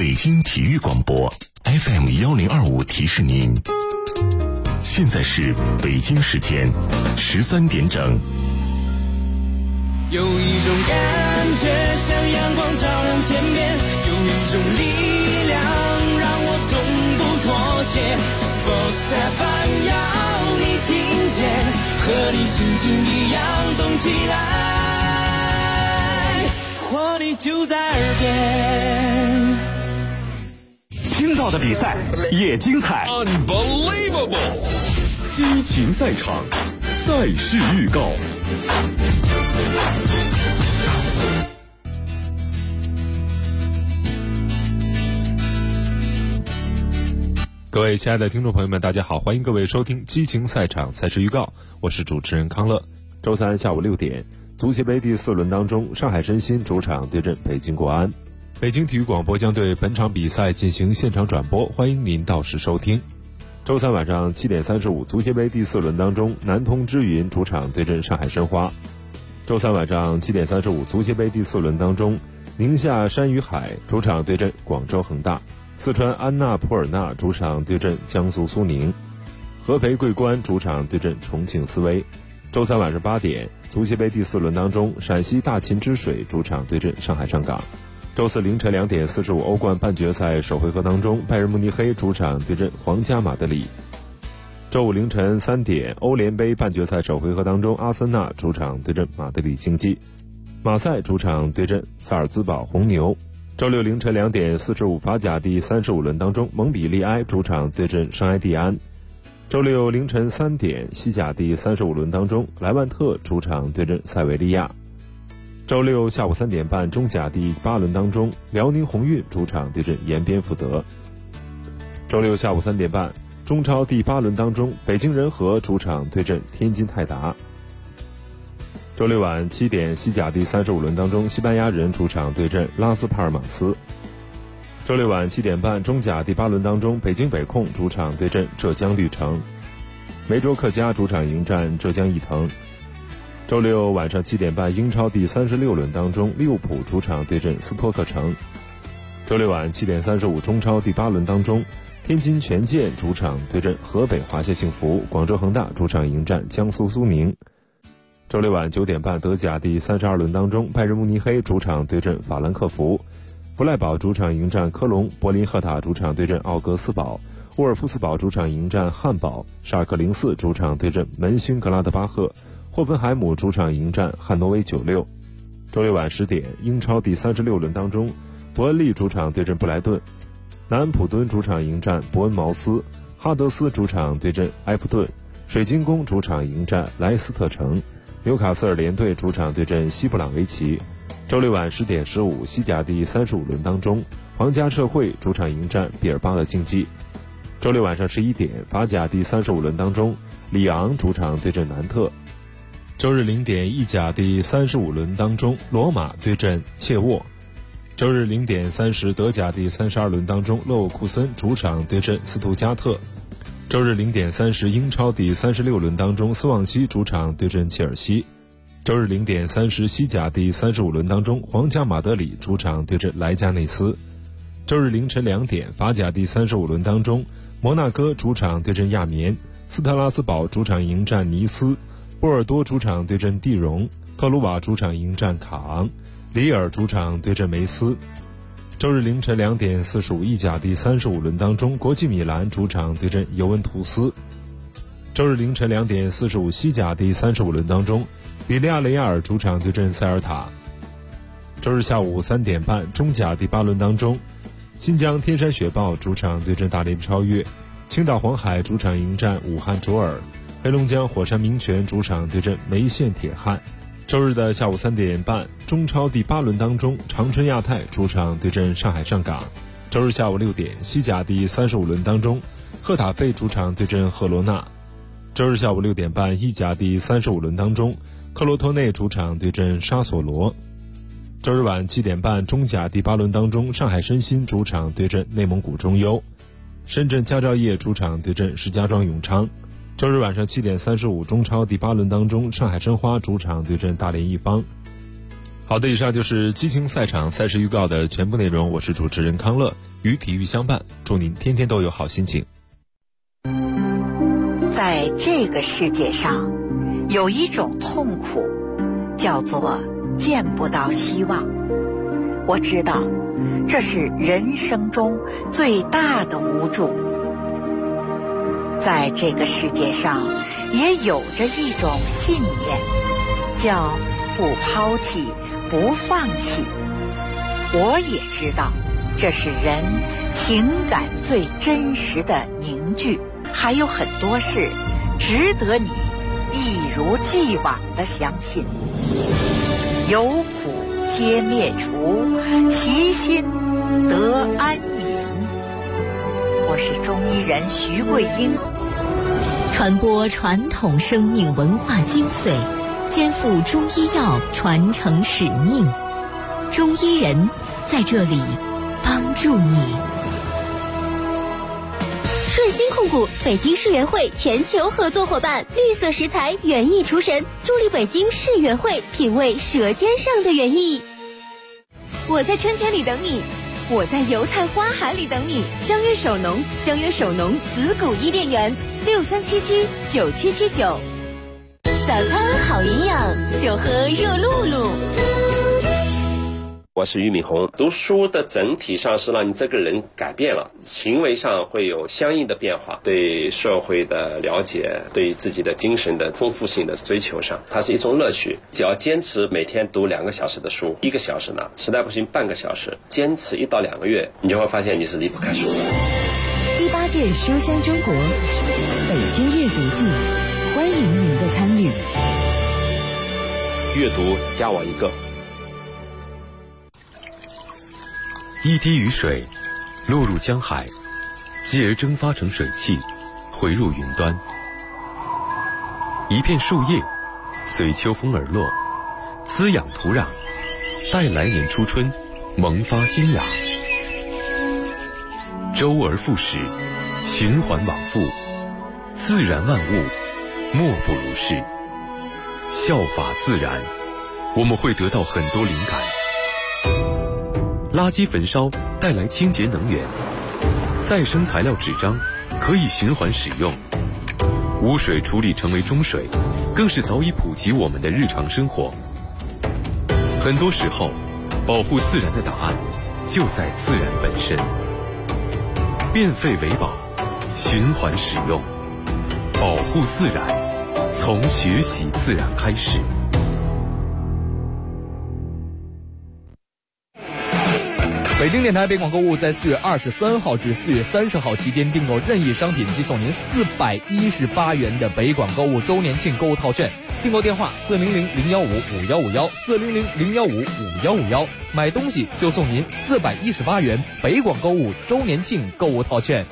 北京体育广播 FM1025提示您，现在是北京时间13点整。 有一种感觉像阳光照亮天边，有一种力量让我从不妥协。Sports FM 要你听见，和你心情一样动起来，活力就在耳边。 听到的比赛也精彩 Unbelievable 激情赛场，赛事预告。 各位亲爱的听众朋友们，大家好，欢迎各位收听激情赛场赛事预告，我是主持人康乐。周三下午6点，足协杯第4轮当中，上海申鑫主场对阵北京国安。北京体育广播将对本场比赛进行现场转播，欢迎您到时收听。周三晚上7点35，足协杯第4轮当中，南通之云主场对阵上海申花。周三晚上7点35，足协杯第4轮当中，宁夏山与海主场对阵广州恒大。四川安纳普尔纳主场对阵江苏苏宁，合肥桂冠主场对阵重庆斯威。周三晚上8点，足协杯第4轮当中，陕西大秦之水主场对阵上海上港。周四凌晨2点45，欧冠半决赛首回合当中，拜仁慕尼黑主场对阵皇家马德里。周五凌晨3点，欧联杯半决赛首回合当中，阿森纳主场对阵马德里竞技，马赛主场对阵萨尔兹堡红牛。周六凌晨2点45，法甲第35轮当中，蒙彼利埃主场对阵圣埃蒂安。周六凌晨3点，西甲第35轮当中，莱万特主场对阵塞维利亚。周六下午3点半，中甲第8轮当中，辽宁宏运主场对阵延边福德。周六下午3点半，中超第8轮当中，北京人和主场对阵天津泰达。周六晚7点，西甲第35轮当中，西班牙人主场对阵拉斯帕尔马斯。周六晚7点半，中甲第8轮当中，北京北控主场对阵浙江绿城。梅州客家主场迎战浙江毅腾。周六晚上7点半，英超第36轮当中，利物浦主场对阵斯托克城。周六晚7点35，中超第8轮当中，天津权健主场对阵河北华夏幸福，广州恒大主场迎战江苏苏宁。周六晚9点半，德甲第32轮当中，拜仁慕尼黑主场对阵法兰克福，弗赖堡主场迎战科隆，柏林赫塔主场对阵奥格斯堡，沃尔夫斯堡主场迎战汉堡，沙尔克04主场对阵门兴格拉德巴赫，霍芬海姆主场迎战汉诺威96。周六晚10点，英超第36轮当中，伯恩利主场对阵布莱顿，南安普敦主场迎战伯恩茅斯，哈德斯主场对阵埃弗顿，水晶宫主场迎战莱斯特城，纽卡斯尔联队主场对阵西布朗维奇。周六晚10点15，西甲第35轮当中，皇家社会主场迎战毕尔巴鄂竞技。周六晚上11点，法甲第35轮当中，里昂主场对阵南特。周日0点，意甲第35轮当中，罗马对阵切沃。周日0点30，德甲第32轮当中，勒沃库森主场对阵斯图加特。周日0点30，英超第36轮当中，斯旺西主场对阵切尔西。周日0点30，西甲第35轮当中，皇家马德里主场对阵莱加内斯。周日凌晨2点，法甲第35轮当中，摩纳哥主场对阵亚眠，斯特拉斯堡主场迎战尼斯，波尔多主场对阵蒂荣，特鲁瓦主场迎战卡昂，里尔主场对阵梅斯。周日凌晨2点45，意甲第35轮当中，国际米兰主场对阵尤文图斯。周日凌晨2点45，西甲第35轮当中，比利亚雷亚尔主场对阵塞尔塔。周日下午3点半，中甲第8轮当中，新疆天山雪豹主场对阵大连超越，青岛黄海主场迎战武汉卓尔，黑龙江火山民权主场对阵梅县铁汉。周日的下午3点半，中超第8轮当中，长春亚泰主场对阵上海上港。周日下午6点，西甲第35轮当中，赫塔费主场对阵赫罗纳。周日下午6点半，意甲第35轮当中，克罗托内主场对阵沙索罗。周日晚7点半，中甲第8轮当中，上海申鑫主场对阵内蒙古中优，深圳佳兆业主场对阵石家庄永昌。周日晚上7点35，中超第8轮当中，上海申花主场对阵大连一方。 好的，以上就是激情赛场赛事预告的全部内容。我是主持人康乐，与体育相伴，祝您天天都有好心情。 在这个世界上，有一种痛苦，叫做见不到希望。我知道，这是人生中最大的无助。在这个世界上，也有着一种信念，叫不抛弃，不放弃。我也知道，这是人情感最真实的凝聚。还有很多事值得你一如既往的相信。有苦皆灭除，其心得安隐。我是中医人徐桂英， 传播传统生命文化精髓，肩负中医药传承使命。中医人在这里帮助你。 顺心控股北京世园会全球合作伙伴，绿色食材园艺厨神，助力北京世园会品味舌尖上的园艺。我在春天里等你，我在油菜花海里等你。相约首农，相约首农子谷伊甸园，63779779。早餐好营养，就喝热露露。 我是俞敏洪。读书的整体上是让你这个人改变了，行为上会有相应的变化，对社会的了解，对自己的精神的丰富性的追求上，它是一种乐趣。只要坚持每天读2个小时的书，1个小时呢，实在不行半个小时，坚持1到2个月，你就会发现你是离不开书的。 第8届书香中国北京阅读季，欢迎您的参与。 阅读加我一个。 一滴雨水落入江海，继而蒸发成水汽，回入云端。一片树叶随秋风而落，滋养土壤，待来年初春萌发新芽。周而复始，循环往复，自然万物莫不如是。效法自然，我们会得到很多灵感。垃圾焚烧带来清洁能源，再生材料纸张可以循环使用，污水处理成为中水，更是早已普及我们的日常生活。很多时候，保护自然的答案就在自然本身。变废为宝，循环使用，保护自然，从学习自然开始。 北京电台北广购物在4月23号至4月30号期间订购任意商品即送您418元的北广购物周年庆购物套券。订购电话400-015-5151，400-015-5151，买东西就送您418元北广购物周年庆购物套券。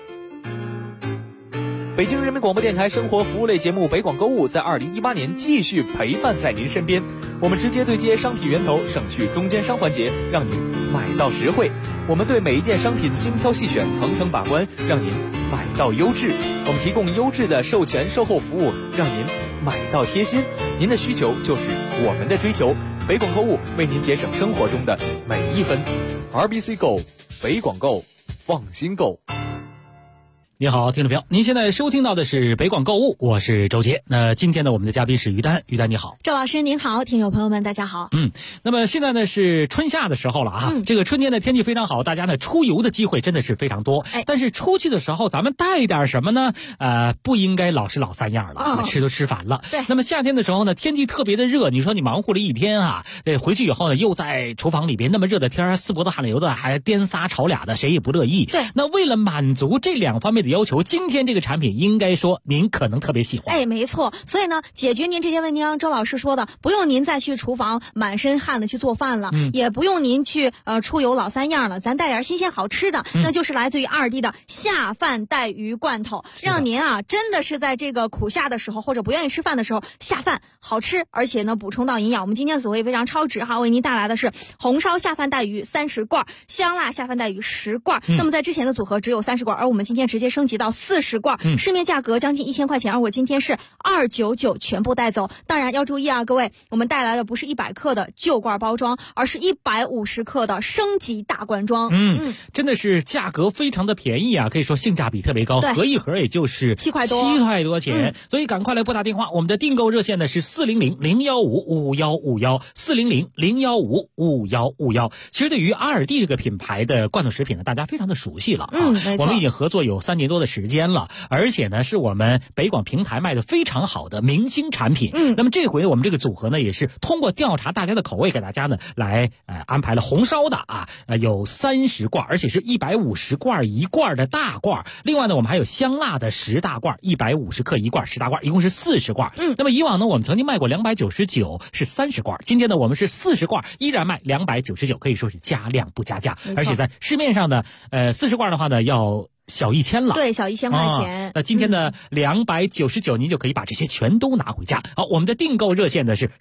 北京人民广播电台生活服务类节目北广购物在2018年继续陪伴在您身边，我们直接对接商品源头，省去中间商环节，让您买到实惠。我们对每一件商品精挑细选，层层把关，让您买到优质。我们提供优质的售前售后服务，让您买到贴心。您的需求就是我们的追求，北广购物为您节省生活中的每一分。RBC Go， 北广购，放心购。 你好，听众朋友，您现在收听到的是北广购物，我是周杰。那今天呢，我们的嘉宾是于丹，于丹你好。 周老师您好，听友朋友们大家好。 那么现在呢是春夏的时候了啊，这个春天的天气非常好，大家呢出游的机会真的是非常多。但是出去的时候咱们带点什么呢？不应该老是老三样了，吃都吃烦了。 对。 那么夏天的时候呢，天气特别的热，你说你忙活了一天啊，回去以后呢又在厨房里边那么热的天，四脖子汗流的，还颠仨炒俩的，谁也不乐意。 对。 那为了满足这2方面的要求，今天这个产品应该说您可能特别喜欢。 没错。所以呢，解决您这些问题，像周老师说的，不用您再去厨房满身汗的去做饭了，也不用您去出游老三样了，咱带点新鲜好吃的，那就是来自于2D 的下饭带鱼罐头，让您啊真的是在这个苦夏的时候或者不愿意吃饭的时候下饭好吃，而且呢补充到营养。我们今天所谓非常超值哈，为您带来的是红烧下饭带鱼30罐，香辣下饭带鱼10罐。那么在之前的组合只有30罐，而我们今天直接升升级到40罐，市面价格将近1000块钱，而我今天是299全部带走。当然要注意啊，各位，我们带来的不是100克的旧罐包装，而是150克的升级大罐装。 真的是价格非常的便宜啊，可以说性价比特别高，合一盒也就是 7块多钱，所以赶快来拨打电话，我们的订购热线呢是400-015-5151，400-015-5151。其实对于阿尔蒂这个品牌的罐头食品呢，大家非常的熟悉了啊， 没错， 我们已经合作有3年多的时间了，而且呢是我们北广平台卖的非常好的明星产品。那么这回我们这个组合呢，也是通过调查大家的口味，给大家呢来安排了红烧的有30罐，而且是150罐1罐的大罐。另外呢，我们还有香辣的10大罐，150克1罐10大罐，一共是40罐。那么以往呢，我们曾经卖过299是30罐，今天呢我们是40罐，依然卖299，可以说是加量不加价。而且在市面上呢，40罐的话呢要小1000了， 对，小1000块钱。 那今天的299，您就可以把这些全都拿回家。好，我们的订购热线呢是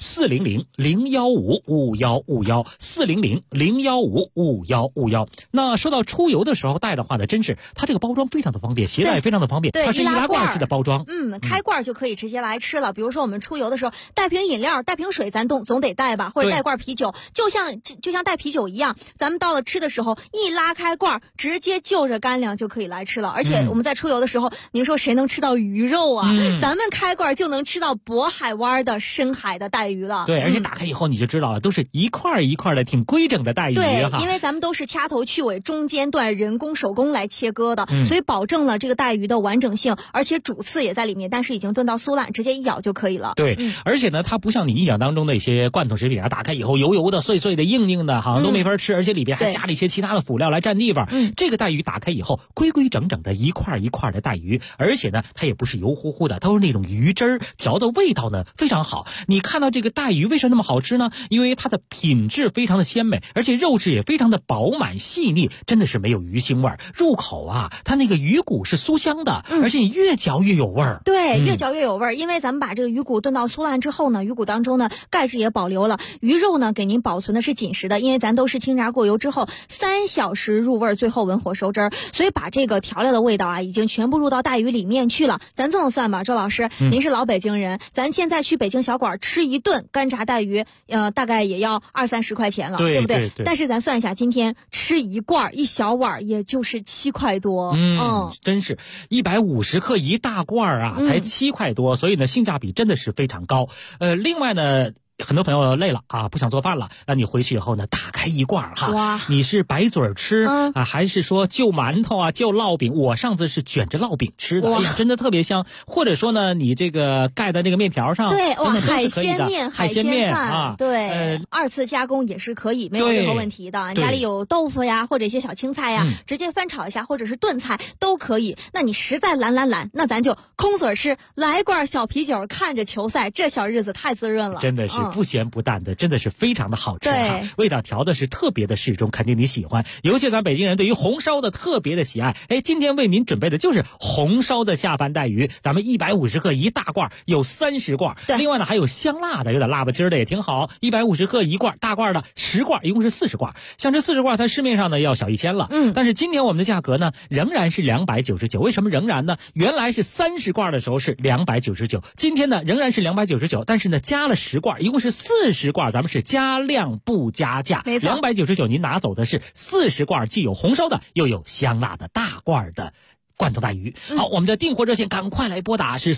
400-015-5151，400-015-5151。那说到出游的时候带的话呢，真是它这个包装非常的方便，携带也非常的方便，它是易拉罐式的包装。 开罐就可以直接来吃了。比如说我们出游的时候带瓶饮料、带瓶水，咱总得带吧，或者带罐啤酒，就像带啤酒一样，咱们到了吃的时候一拉开罐，直接就着干粮就可以来吃了。而且我们在出游的时候，您说谁能吃到鱼肉啊？咱们开罐就能吃到渤海湾的深海的带鱼了。 对，而且打开以后你就知道了，都是一块一块的挺规整的带鱼。 对，因为咱们都是掐头去尾，中间段人工手工来切割的，所以保证了这个带鱼的完整性，而且主刺也在里面，但是已经炖到酥烂，直接一咬就可以了。 对，而且呢，它不像你印象当中的一些罐头食品打开以后油油的、碎碎的、硬硬的，好像都没法吃，而且里边还加了一些其他的辅料来占地方。这个带鱼打开以后，规规整整的一块一块的带鱼，而且呢，它也不是油乎乎的，都是那种鱼汁儿，调的味道呢非常好。你看到这个带鱼为什么那么好吃呢？因为它的品质非常的鲜美，而且肉质也非常的饱满细腻，真的是没有鱼腥味。入口啊，它那个鱼骨是酥香的，而且你越嚼越有味儿。 对，越嚼越有味儿。因为咱们把这个鱼骨炖到酥烂之后呢，鱼骨当中呢钙质也保留了，鱼肉呢给您保存的是紧实的，因为咱都是清炸过油之后3小时入味，最后文火收汁儿，所以把这个调料的味道已经全部入到带鱼里面去了。咱这么算吧，周老师，您是老北京人，咱现在去北京小馆吃一顿干炸带鱼，大概也要20-30块钱了，对不对？ 对。 但是咱算一下，今天吃一罐一小碗，也就是7块多。 真是150克一大罐才7块多，所以呢，性价比真的是非常高。另外呢，很多朋友累了不想做饭了，那你回去以后呢，打开一罐你是白嘴吃还是说就馒头就烙饼？我上次是卷着烙饼吃的，哎呀，真的特别香。或者说呢，你这个盖在这个面条上， 对， 海鲜面、 海鲜面对，2次加工也是可以，没有任何问题的。家里有豆腐呀，或者一些小青菜呀，直接翻炒一下，或者是炖菜都可以。那你实在懒，那咱就空嘴吃，来罐小啤酒，看着球赛，这小日子太滋润了， 真的是不咸不淡的，真的是非常的好吃味道调的是特别的适中，肯定你喜欢。尤其咱北京人对于红烧的特别的喜爱。今天为您准备的就是红烧的下饭带鱼，咱们150克一大罐，有30罐。另外呢，还有香辣的，有点辣不筋的也挺好，150克一罐，大罐的10罐，一共是40罐。像这40罐，它市面上呢要小1000了，但是今天我们的价格呢仍然是299。为什么仍然呢？原来是30罐的时候是299，今天呢仍然是299，但是呢加了10罐，一共是40罐，咱们是加量不加价。 没错 ，299您拿走的是40罐，既有红烧的，又有香辣的大罐的罐头带鱼。好，我们的订货热线赶快来拨打，是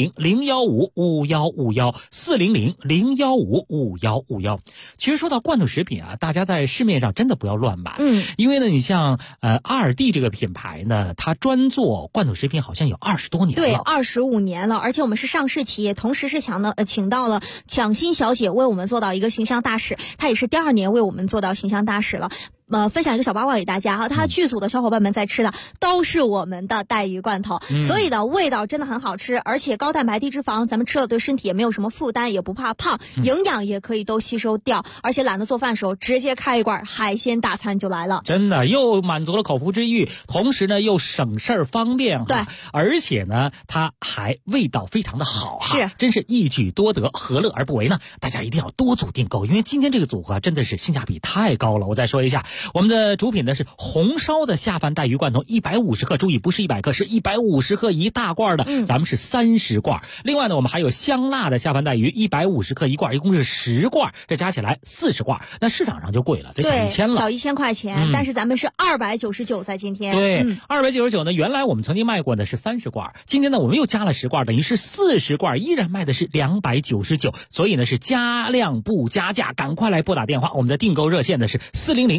400-015-5151，400-015-5151。其实说到罐头食品大家在市面上真的不要乱买。因为呢，你像阿尔蒂这个品牌呢，它专做罐头食品好像有20多年了。 对，25年了，而且我们是上市企业，同时是请到了蒋欣小姐为我们做到一个形象大使，她也是第2年为我们做到形象大使了。分享一个小八卦给大家他剧组的小伙伴们在吃的都是我们的带鱼罐头，所以呢味道真的很好吃，而且高蛋白低脂肪，咱们吃了对身体也没有什么负担，也不怕胖，营养也可以都吸收掉，而且懒得做饭的时候直接开一罐海鲜大餐就来了， 真的又满足了口腹之欲，同时呢又省事儿方便对， 而且呢它还味道非常的好是真是一举多得，何乐而不为呢？大家一定要多组订购，因为今天这个组合真的是性价比太高了。我再说一下我们的主品呢是红烧的下饭带鱼罐头150克，注意不是100克，是150克一大罐的，咱们是30罐。另外呢，我们还有香辣的下饭带鱼150克一罐，一共是10罐，这加起来40罐。那市场上就贵了，这小1000了， 小1000块钱，但是咱们是299在今天。 对，299呢，原来我们曾经卖过的是30罐，今天呢我们又加了10罐，等于是40罐，依然卖的是299，所以呢是加量不加价，赶快来拨打电话，我们的订购热线呢是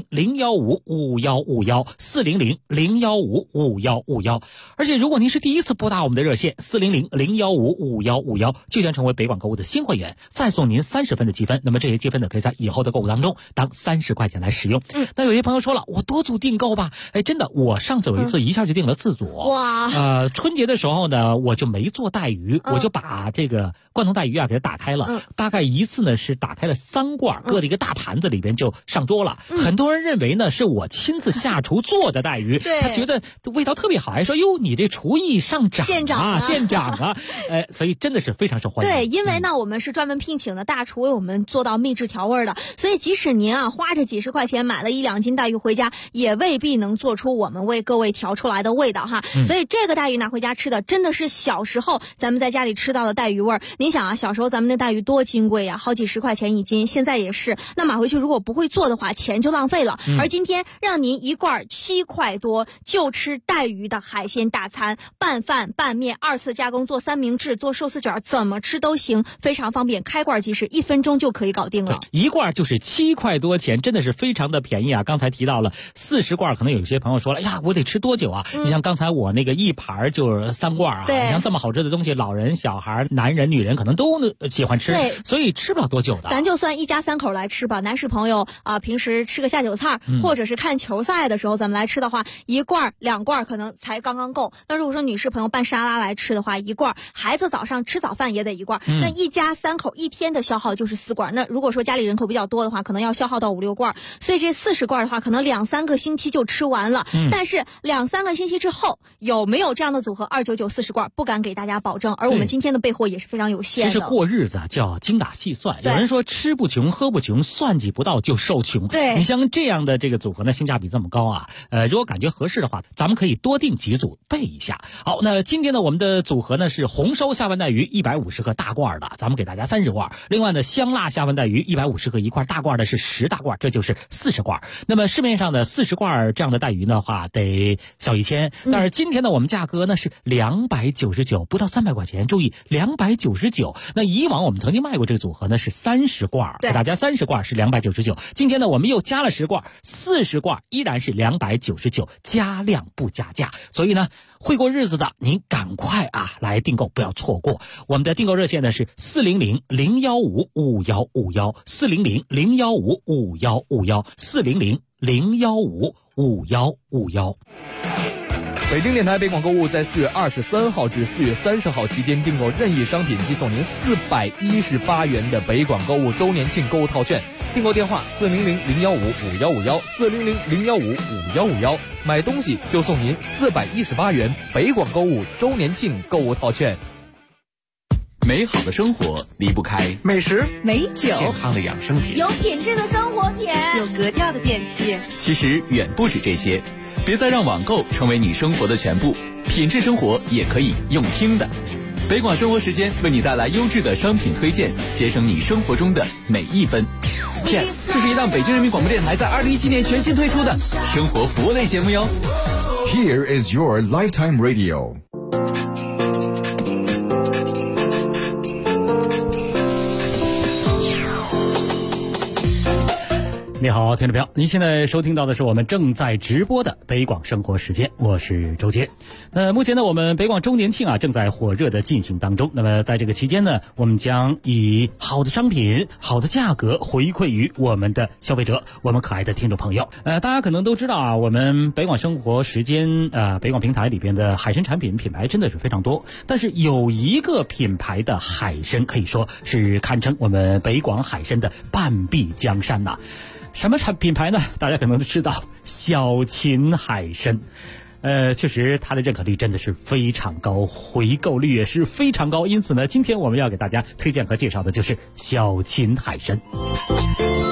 400-015-5151，400-015-5151。而且如果您是第一次拨打我们的热线400-015-5151，就将成为北广购物的新会员，再送您30分的积分。那么这些积分呢，可以在以后的购物当中当30块钱来使用。那有些朋友说了，我多组订购吧，真的，我上次有一次一下就订了4组。哇！春节的时候呢，我就没做带鱼，我就把这个罐头带鱼啊给它打开了，大概一次呢是打开了3罐，搁在一个大盘子里边就上桌了。很多人认为呢是我亲自下厨做的带鱼，他觉得味道特别好，还说哟你这厨艺上涨啊，见长啊，所以真的是非常受欢迎。 对，因为呢我们是专门聘请的大厨为我们做到秘制调味的，所以即使您啊花着几十块钱买了1-2斤带鱼回家，也未必能做出我们为各位调出来的味道哈。所以这个带鱼拿回家吃的真的是小时候咱们在家里吃到的带鱼味儿。您想啊，小时候咱们的带鱼多金贵呀，好几十块钱一斤，现在也是。那买回去如果不会做的话，钱就浪费了。而今天让您一罐7块多就吃带鱼的海鲜大餐，拌饭、拌面、2次加工，做三明治、做寿司卷，怎么吃都行，非常方便，开罐即食，1分钟就可以搞定了。 一罐就是7块多钱，真的是非常的便宜啊！刚才提到了40罐，可能有些朋友说了，呀，我得吃多久啊？你像刚才我那个一盘就是3罐啊，你像这么好吃的东西，老人、小孩、男人、女人可能都喜欢吃，所以吃不了多久的。 咱就算一家3口来吃吧，男士朋友平时吃个下酒菜，或者是看球赛的时候咱们来吃的话，1罐2罐可能才刚刚够。那如果说女士朋友拌沙拉来吃的话，1罐，孩子早上吃早饭也得1罐，那一家3口一天的消耗就是4罐。那如果说家里人口比较多的话，可能要消耗到5-6罐，所以这40罐的话，可能2-3个星期就吃完了。但是2-3个星期之后有没有这样的组合299 40罐，不敢给大家保证。而我们今天的备货也是非常有限的。 其实过日子啊叫精打细算，有人说吃不穷喝不穷，算计不到就受穷。 对， 你像这样的这个组合呢，性价比这么高啊，如果感觉合适的话，咱们可以多订几组备一下。好，那今天呢我们的组合呢是红烧下饭带鱼150克大罐的，咱们给大家30罐。另外呢香辣下饭带鱼150克一块，大罐的是10大罐，这就是40罐。那么市面上的40罐这样的带鱼的话得小1000，但是今天呢我们价格呢是299，不到300块钱，注意299。那以往我们曾经卖过这个组合呢是30罐，给大家30罐是299，今天呢我们又加了10罐，40罐依然是299，加量不加价。所以呢会过日子的您赶快啊来订购，不要错过。我们的订购热线呢是400-015-5151， 400-015-5151， 400-015-5151。 北京电台北广购物在4月23号至4月30号期间订购任意商品，即送您418元的北广购物周年庆购物套券。订购电话400-015-5151， 400-015-5151，买东西就送您418元北广购物周年庆购物套券。 美好的生活离不开美食、 美酒、 健康的养生品， 有品质的生活品， 有格调的电器。 其实远不止这些，别再让网购成为你生活的全部，品质生活也可以用听的。北广生活时间为你带来优质的商品推荐，节省你生活中的每一分。这是一档北京人民广播电台在2017年全新推出的生活服务类节目哟。 Here is your lifetime radio。 你好，听众朋友，您现在收听到的是我们正在直播的北广生活时间，我是周杰。目前呢，我们北广周年庆啊正在火热的进行当中。那么在这个期间呢，我们将以好的商品、好的价格回馈于我们的消费者，我们可爱的听众朋友。大家可能都知道啊，我们北广生活时间北广平台里边的海参产品品牌真的是非常多，但是有一个品牌的海参可以说是堪称我们北广海参的半壁江山呐。什么品牌呢？大家可能都知道，小秦海参。确实它的认可率真的是非常高，回购率也是非常高，因此呢，今天我们要给大家推荐和介绍的就是小秦海参。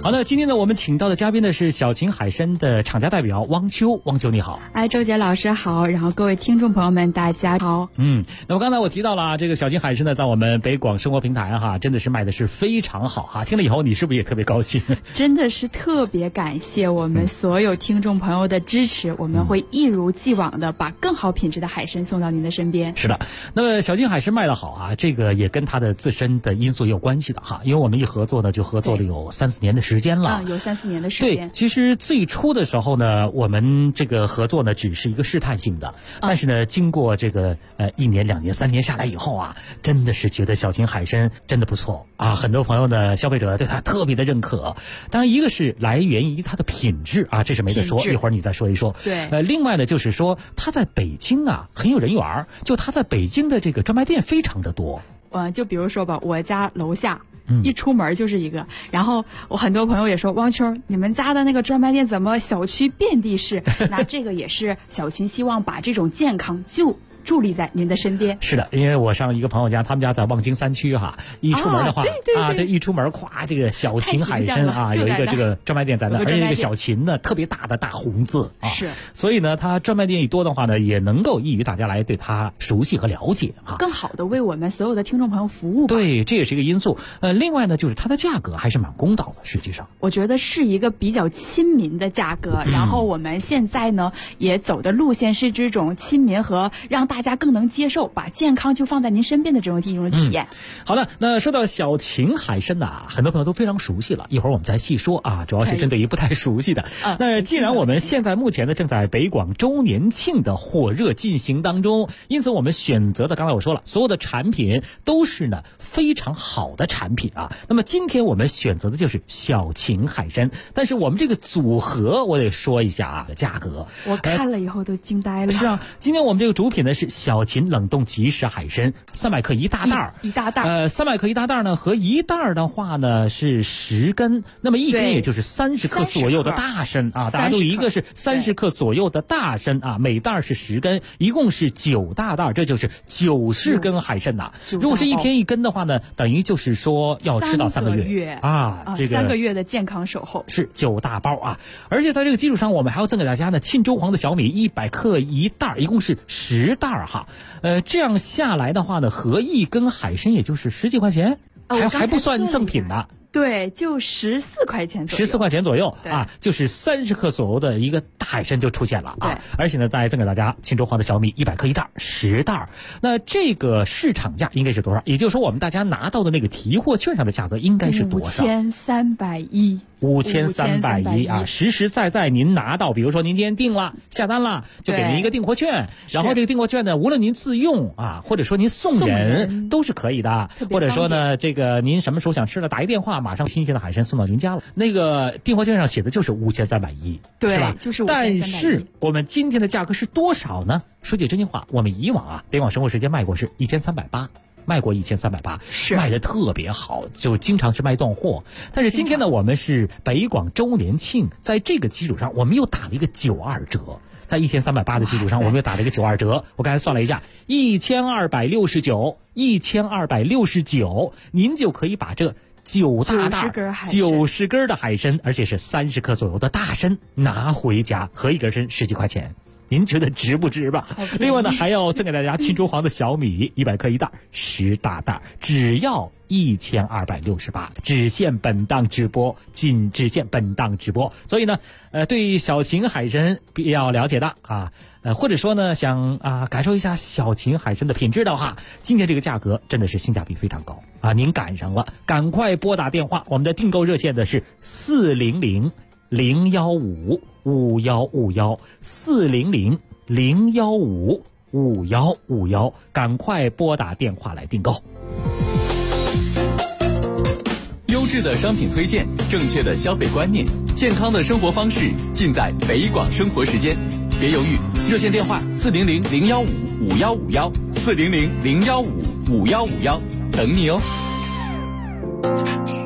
好，那今天呢，我们请到的嘉宾呢是小秦海参的厂家代表汪秋。汪秋你好。 周杰老师好，然后各位听众朋友们大家好。 那么刚才我提到了这个小秦海参呢，在我们北广生活平台哈，真的是卖的是非常好哈。听了以后你是不是也特别高兴？ 真的是特别感谢我们所有听众朋友的支持，我们会一如既往的把更好品质的海参送到您的身边。 是的，那么小秦海参卖得好啊，这个也跟它的自身的因素也有关系的哈，因为我们一合作呢就合作了有3-4年的时间了。 有3-4年的时间。 对，其实最初的时候呢，我们这个合作呢只是一个试探性的，但是呢，经过这个1年、2年、3年下来以后啊，真的是觉得小秦海参真的不错啊，很多朋友呢，消费者对它特别的认可。当然，一个是来源于它的品质啊，这是没得说，一会儿你再说一说。 对。 另外呢，就是说它在北京啊很有人缘，就它在北京的这个专卖店非常的多。 就比如说吧，我家楼下一出门就是一个，然后我很多朋友也说，汪秋，你们家的那个专卖店怎么小区遍地是？那这个也是小秦希望把这种健康就伫立在您的身边。 是的，因为我上一个朋友家，他们家在望京3区哈，一出门的话对， 一出门咵，这个小秦海参啊，有一个这个专卖店在那，而且这个小秦呢特别大的大红字啊， 是， 所以呢，它专卖店一多的话呢，也能够易于大家来对它熟悉和了解啊， 更好的为我们所有的听众朋友服务吧。 对，这也是一个因素。另外呢，就是它的价格还是蛮公道的，实际上我觉得是一个比较亲民的价格。然后我们现在呢也走的路线是这种亲民和让大家更能接受，把健康就放在您身边的这种体验。 好了，那说到小秦海参呐，很多朋友都非常熟悉了，一会儿我们再细说啊，主要是针对于不太熟悉的。那既然我们现在目前呢正在北广周年庆的火热进行当中，因此我们选择的刚才我说了，所有的产品都是呢非常好的产品啊。那么今天我们选择的就是小秦海参，但是我们这个组合我得说一下啊，价格我看了以后都惊呆了。 是啊，今天我们这个主品呢是小秦冷冻即食海参，300克一大袋儿， 一大袋儿 ，300克一大袋儿呢，和一袋儿的话呢是10根，那么一根也就是30克左右的大参啊，大家都一个是30克左右的大参啊，每袋是10根，一共是9大袋，这就是90根海参呐。如果是一天1根的话呢，等于就是说要吃到3个月啊，这个 3个月的健康守候是9大包啊，而且在这个基础上，我们还要赠给大家呢沁州黄的小米100克一袋，一共是10袋哈。这样下来的话呢，合一根海参也就是10几块钱，还不算赠品呢。 对，就14块钱左右 ，14块钱左右啊，就是30克左右的一个大海参就出现了啊！而且呢，再赠给大家沁州黄的小米100克一袋，10袋。那这个市场价应该是多少？也就是说，我们大家拿到的那个提货券上的价格应该是多少 ？5310。 5310啊，实实在在您拿到，比如说您今天订了下单了，就给您一个订货券，然后这个订货券呢，无论您自用啊，或者说您送人都是可以的，或者说呢，这个您什么时候想吃了，打一电话，马上新鲜的海参送到您家了。那个订货券上写的就是5310， 对， 是吧？ 就是5310。 但是我们今天的价格是多少呢？说句真心话，我们以往啊，北广生活时间卖过是1380。卖过1380，是卖的特别好，就经常是卖断货。但是今天呢，我们是北广周年庆，在这个基础上，我们又打了一个92折，在1380的基础上，我们又打了一个92折。我刚才算了一下，1269，您就可以把这9大袋90根的海参，而且是30克左右的大参拿回家，合一根参10几块钱。您觉得值不值吧？另外呢，还要赠给大家沁州黄的小米100克一袋，10大袋，只要1268，只限本档直播，只限本档直播。所以呢，对小秦海参比较了解的啊，或者说呢想感受一下小秦海参的品质的话，今天这个价格真的是性价比非常高啊！您赶上了，赶快拨打电话，我们的订购热线的是400-015-5151，400-015-5151，赶快拨打电话来订购。 优质的商品推荐，正确的消费观念，健康的生活方式，尽在北广生活时间。别犹豫，热线电话400-015-5151，400-015-5151，等你哦。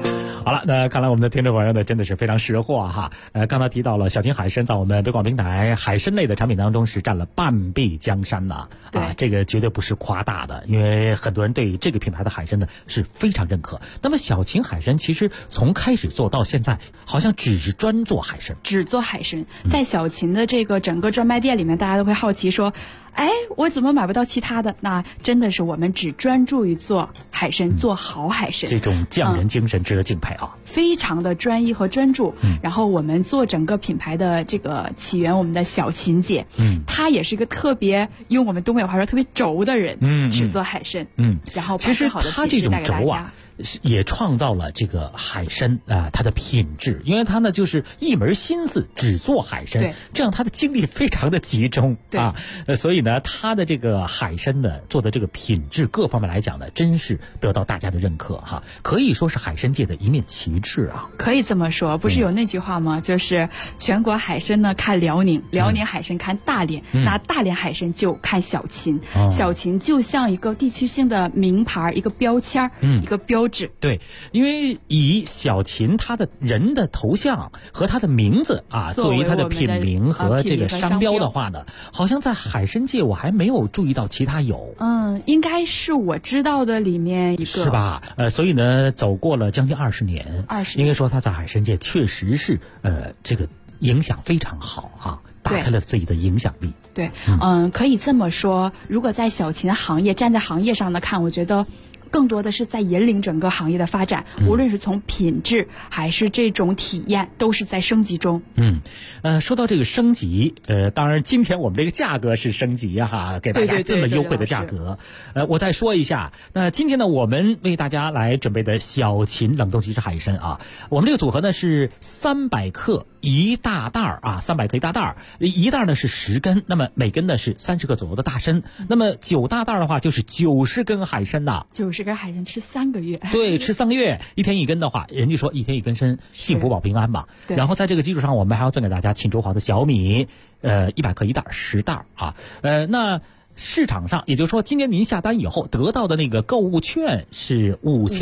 好了，那看来我们的听众朋友呢真的是非常识货哈。刚才提到了小秦海参在我们北广平台海参类的产品当中是占了半壁江山呐。啊，这个绝对不是夸大的，因为很多人对这个品牌的海参呢是非常认可。那么小秦海参其实从开始做到现在，好像只是专做海参， 只做海参。在小秦的这个整个专卖店里面，大家都会好奇说，哎，我怎么买不到其他的？那真的是我们只专注于做海参，做好海参。 这种匠人精神值得敬佩啊， 非常的专一和专注。然后我们做整个品牌的这个起源，我们的小秦姐，她也是一个特别用我们东北话说特别轴的人，只做海参。然后其实她这种轴啊，也创造了这个海参它的品质，因为他呢就是一门心思只做海参，这样他的精力非常的集中啊，所以呢他的这个海参呢做的这个品质各方面来讲呢，真是得到大家的认可哈，可以说是海参界的一面旗帜啊。 可以这么说，不是有那句话吗？就是全国海参呢看辽宁，辽宁海参看大连，那大连海参就看小秦，小秦就像一个地区性的名牌，一个标签，一个标。 对，因为以小秦他的人的头像和他的名字啊作为他的品名和这个商标的话呢，好像在海参界我还没有注意到其他有。 应该是我知道的里面一个， 是吧？所以呢，走过了将近20年，应该说他在海参界确实是这个影响非常好啊，打开了自己的影响力。 对，可以这么说。如果在小秦行业站在行业上的看，我觉得更多的是在引领整个行业的发展，无论是从品质还是这种体验，都是在升级中。 说到这个升级，当然今天我们这个价格是升级哈，给大家这么优惠的价格。我再说一下，那今天呢，我们为大家来准备的小秦冷冻即食海参啊，我们这个组合呢是300克一大袋啊，300克一大袋，一袋呢是10根，那么每根呢是30克左右的大参，那么9大袋的话就是90根海参呐。 90根海参吃3个月， 对，吃3个月，1天1根的话，人家说1天1根参，幸福保平安嘛。然后在这个基础上，我们还要赠给大家秦州黄的小米，100克一袋，10袋啊。那市场上，也就是说今年您下单以后得到的那个购物券是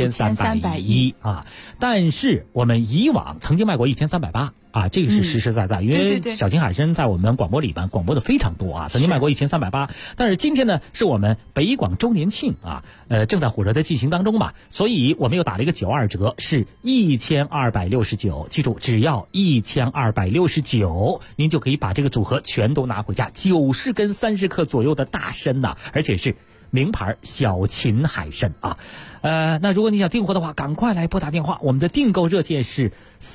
5310啊，但是我们以往曾经卖过1380啊，这个是实实在在，因为小秦海参在我们广播里边广播的非常多啊，曾经卖过1380，但是今天呢是我们北广周年庆啊，正在火热的进行当中嘛，所以我们又打了一个92折，是1269，记住只要1269，您就可以把这个组合全都拿回家，90根30克左右的大参呐，而且是名牌小秦海参啊。那如果你想订货的话，赶快来拨打电话，我们的订购热线是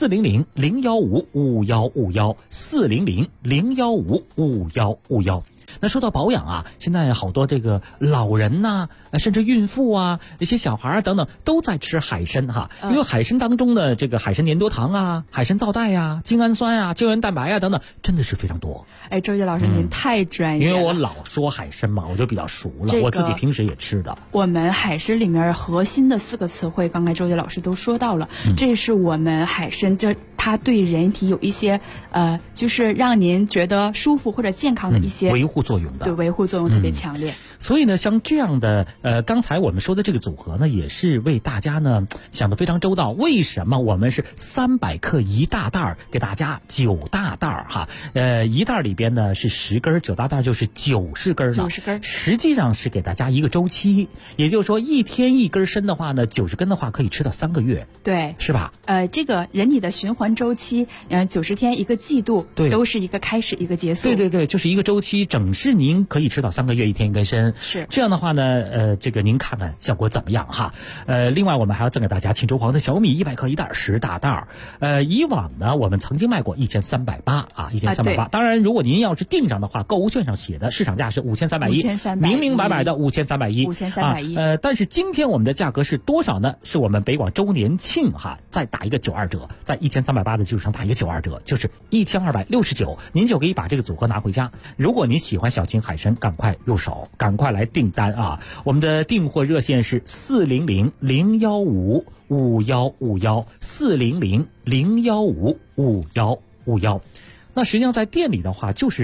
400-015-5151，400-015-5151。那说到保养啊，现在好多这个老人呐，甚至孕妇啊，一些小孩等等都在吃海参哈，因为海参当中的这个海参粘多糖啊、海参皂苷啊、精氨酸啊、胶原蛋白啊等等，真的是非常多。 哎，周杰老师您太专业了， 因为我老说海参嘛，我就比较熟了，我自己平时也吃的。 我们海参里面核心的4个词汇，刚才周杰老师都说到了，这是我们海参它对人体有一些就是让您觉得舒服或者健康的一些维护作用的， 对，维护作用特别强烈。 所以呢，像这样的刚才我们说的这个组合呢，也是为大家呢想得非常周到。为什么我们是300克一大袋给大家9大袋哈？一袋里边呢是10根，9大袋就是90根了。90根，实际上是给大家一个周期，也就是说1天1根参的话呢，90根的话可以吃到3个月， 对， 是吧？ 这个人体的循环周期，90天一个季度，对，都是一个开始一个结束。 对，就是一个周期，整是您可以吃到3个月，1天1根参。 是这样的话呢，这个您看看效果怎么样哈？另外我们还要赠给大家秦州黄的小米100克一袋，10大袋。以往呢我们曾经卖过1380啊，1380。当然，如果您要是订上的话，购物券上写的市场价是5310，明明白白的5310。但是今天我们的价格是多少呢？是我们北广周年庆哈，再打一个92折，在1380的基础上打一个92折，就是1269，您就可以把这个组合拿回家。如果您喜欢小秦海参，赶快入手，赶快来订单啊！我们的订货热线是400-015-5151，400-015-5151。那实际上在店里的话，就是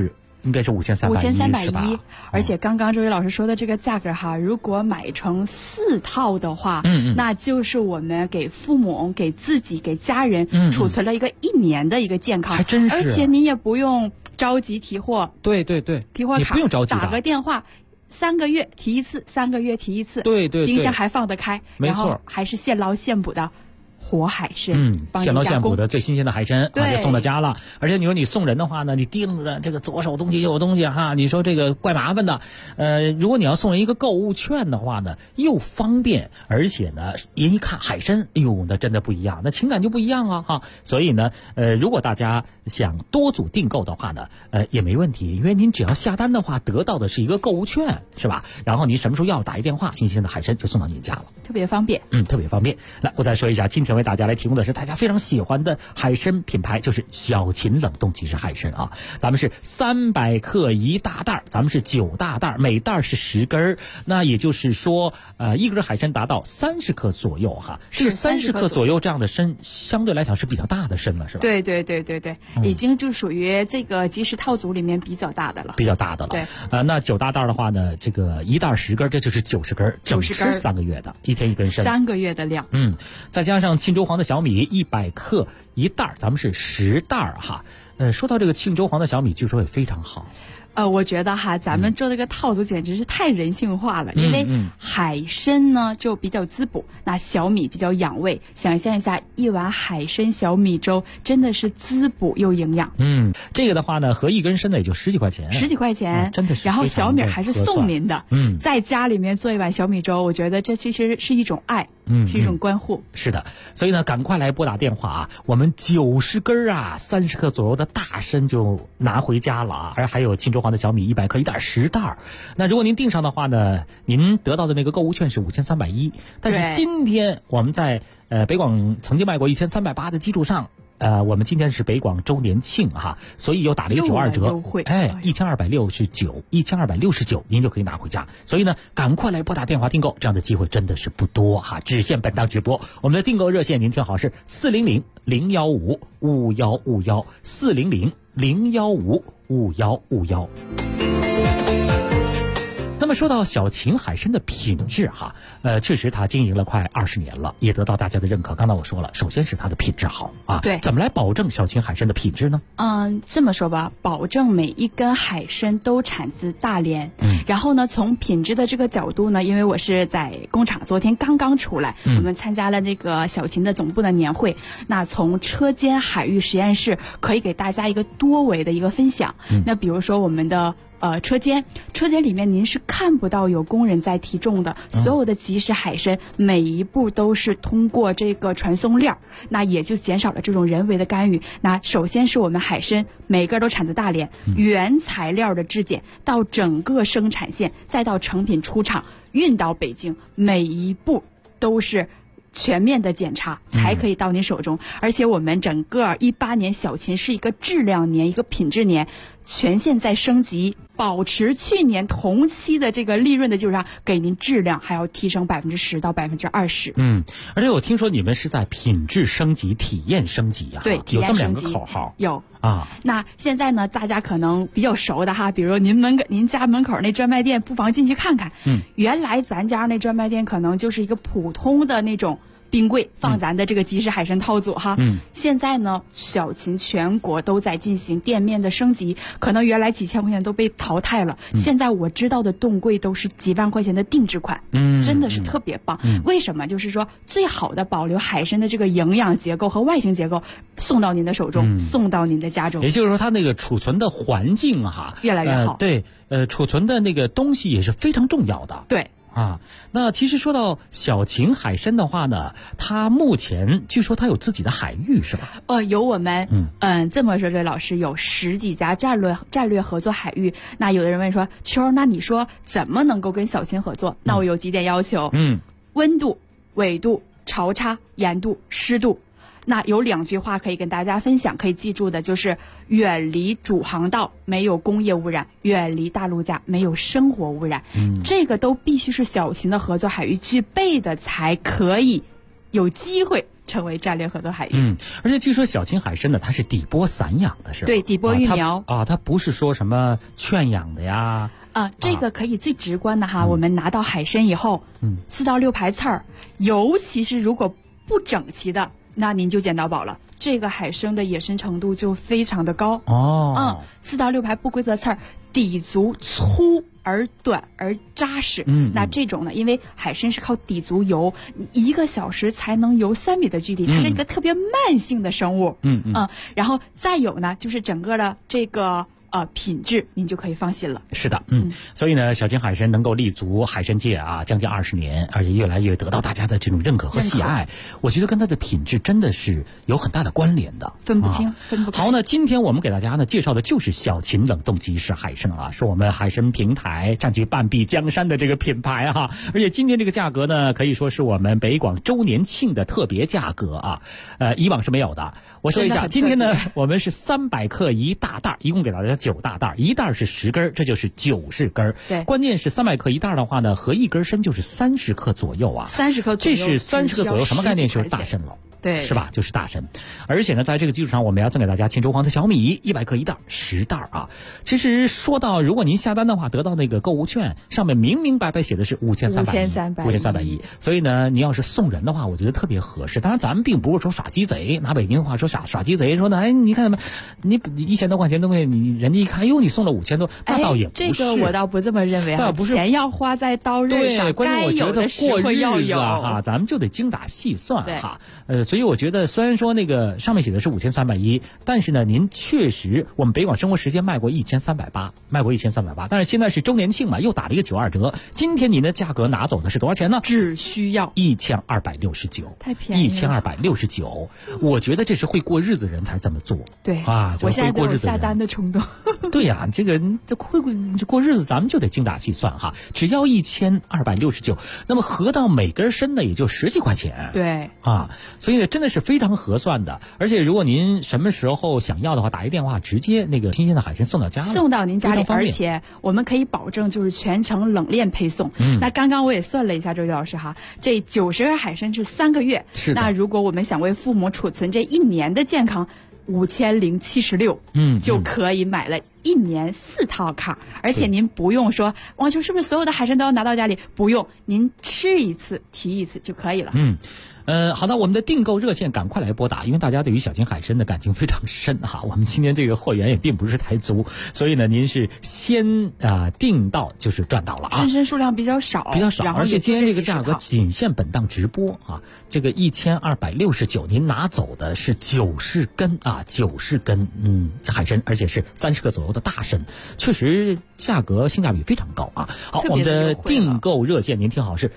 应该是5310是吧？ 而且刚刚这位老师说的这个价格哈，如果买成4套的话，那就是我们给父母、给自己、给家人储存了一个1年的一个健康， 还真是。 而且你也不用着急提货， 对， 提货卡你不用着急， 打个电话。3个月提一次，3个月提一次， 对， 冰箱还放得开， 没错， 然后还是现捞现捕的活海参， 现捞现捕的最新鲜的海参，就送到家了。而且你说你送人的话呢，你盯着这个左手东西右手东西哈，你说这个怪麻烦的。如果你要送人一个购物券的话呢，又方便，而且呢，人一看海参，哎呦，那真的不一样，那情感就不一样啊哈。所以呢，如果大家想多组订购的话呢，也没问题，因为您只要下单的话，得到的是一个购物券，是吧？然后您什么时候要打一电话，新鲜的海参就送到您家了， 特别方便。 特别方便。来，我再说一下，今天为大家来提供的是大家非常喜欢的海参品牌，就是小秦冷冻即食海参啊。咱们是300克1大袋，咱们是9大袋，每袋是10根，那也就是说，一根海参达到30克左右哈。这个30克左右这样的参，相对来讲是比较大的参了，是吧？ 对，已经就属于这个即食套组里面比较大的了。 比较大的了。 对， 那9大袋的话呢，这个1袋10根，这就是90根，整吃3个月的，一天1根参 ，3个月的量。 再加上庆州黄的小米100克1袋，咱们是10袋哈。说到这个庆州黄的小米，据说也非常好。 我觉得哈，咱们做这个套组简直是太人性化了，因为海参呢就比较滋补，那小米比较养胃。想象一下，一碗海参小米粥真的是滋补又营养。 这个的话呢，合1根参呢也就10几块钱 ，10几块钱， 真的是。 然后小米还是送您的。在家里面做一碗小米粥，我觉得这其实是一种爱。是一种关护。 是的，所以呢，赶快来拨打电话啊！我们90根啊，30克左右的大参就拿回家了啊！而还有庆州黄的小米100克1袋10袋。那如果您订上的话呢，您得到的那个购物券是5310。但是今天我们在北广曾经卖过1380的基础上。我们今天是北广周年庆哈，所以又打了一个92折，1269，您就可以拿回家。所以呢，赶快来拨打电话订购，这样的机会真的是不多哈，只限本档直播。我们的订购热线您听好是400-015-5151，400-015-5151。那么说到小秦海参的品质哈，确实它经营了快20年了，也得到大家的认可。刚才我说了，首先是它的品质好啊。 对， 怎么来保证小秦海参的品质呢？ 这么说吧，保证每一根海参都产自大连。然后呢，从品质的这个角度呢，因为我是在工厂，昨天刚刚出来，我们参加了那个小秦的总部的年会。那从车间海域实验室可以给大家一个多维的一个分享。那比如说我们的车间里面您是看不到有工人在提重的，所有的即食海参每一步都是通过这个传送链，那也就减少了这种人为的干预。那首先是我们海参每个都产自大连，原材料的质检到整个生产线，再到成品出厂运到北京，每一步都是全面的检查才可以到您手中。而且我们整个18年小秦是一个质量年，一个品质年，全线在升级，保持去年同期的这个利润的基础上，给您质量还要提升10%到20%。 而且我听说你们是在品质升级、体验升级啊， 对， 有这么2个口号。 有啊。那现在呢，大家可能比较熟的哈，比如您家门口那专卖店，不妨进去看看。原来咱家那专卖店可能就是一个普通的那种冰柜放咱的这个即食海参套组哈。现在呢，小秦全国都在进行店面的升级，可能原来几千块钱都被淘汰了，现在我知道的冻柜都是几万块钱的定制款，真的是特别棒。为什么？就是说最好的保留海参的这个营养结构和外形结构，送到您的手中，送到您的家中。 也就是说，它那个储存的环境哈越来越好。 对，储存的那个东西也是非常重要的。 对。 那其实说到小秦海参的话呢，它目前据说它有自己的海域是吧？ 有我们这么说，这位老师有10几家战略合作海域。那有的人问说，秋，那你说怎么能够跟小秦合作？那我有几点要求。温度、纬度、潮差、盐度、湿度。那有2句话可以跟大家分享，可以记住的就是远离主航道，没有工业污染；远离大陆架，没有生活污染。这个都必须是小秦的合作海域具备的，才可以有机会成为战略合作海域。 而且据说小秦海参呢，它是底波散养的，是吧？ 对，底波育苗它不是说什么圈养的呀。 这个可以最直观的哈，我们拿到海参以后，4到6排刺儿，尤其是如果不整齐的，那您就捡到宝了。这个海参的野生程度就非常的高4到6排不规则刺儿，底足粗而短而扎实。那这种呢，因为海参是靠底足游，1个小时才能游3米的距离，它是一个特别慢性的生物。然后再有呢，就是整个的这个品质您就可以放心了。 是的，所以呢，小秦海参能够立足海参界将近20年，而且越来越得到大家的这种认可和喜爱，我觉得跟它的品质真的是有很大的关联的， 分不清，分不开。 好，那今天我们给大家呢介绍的就是小秦冷冻即食海参是我们海参平台占据半壁江山的这个品牌而且今天这个价格呢，可以说是我们北广周年庆的特别价格以往是没有的。我说一下，今天呢，我们是300克1大袋，一共给大家9大袋，一袋是10根，这就是90根。 对， 关键是300克1袋的话呢，合一根参就是30克左右 30克左右， 这是30克左右，什么概念？就是大参了。 对， 是吧？就是大参。而且呢，在这个基础上，我们要赠给大家庆州黄的小米100克1袋，10袋其实说到，如果您下单的话，得到那个购物券，上面明明白白写的是5310，所以呢，你要是送人的话，我觉得特别合适。当然，咱们并不是说耍鸡贼，拿北京话说耍鸡贼，说的你看你1000多块钱东西，人家一看，你送了5000多，那倒也不是。 这个我倒不这么认为钱要花在刀刃上， 关键我觉得过日子咱们就得精打细算所以我觉得，虽然说那个上面写的是5310，但是呢，您确实我们北广生活时间卖过1380，但是现在是周年庆嘛，又打了一个92折。今天您的价格拿走的是多少钱呢？ 只需要 1269， 太便宜了 ，1269。我觉得这是会过日子人才这么做。 对我现在都有下单的冲动。 对呀，这会过日子，咱们就得精打细算只要1269，那么合到每根参呢，也就10几块钱。 对所以呢，真的是非常合算的。而且如果您什么时候想要的话，打一电话，直接那个新鲜的海参送到家里， 送到您家里，而且我们可以保证就是全程冷链配送。那刚刚我也算了一下，周宇老师这90根海参是3个月。 是的。 那如果我们想为父母储存这1年的健康，5076，就可以买了1年4套卡，而且您不用说王秋是不是所有的海参都要拿到家里，不用，您吃一次提一次就可以了。 好的，我们的订购热线赶快来拨打，因为大家对于小秦海参的感情非常深我们今天这个货源也并不是太足，所以呢，您是先订到就是赚到了参参数量比较少， 而且今天这个价格仅限本档直播这个1269，您拿走的是90根90根海参，而且是30克左右的大参，确实价格性价比非常高好，我们的订购热线您听好，是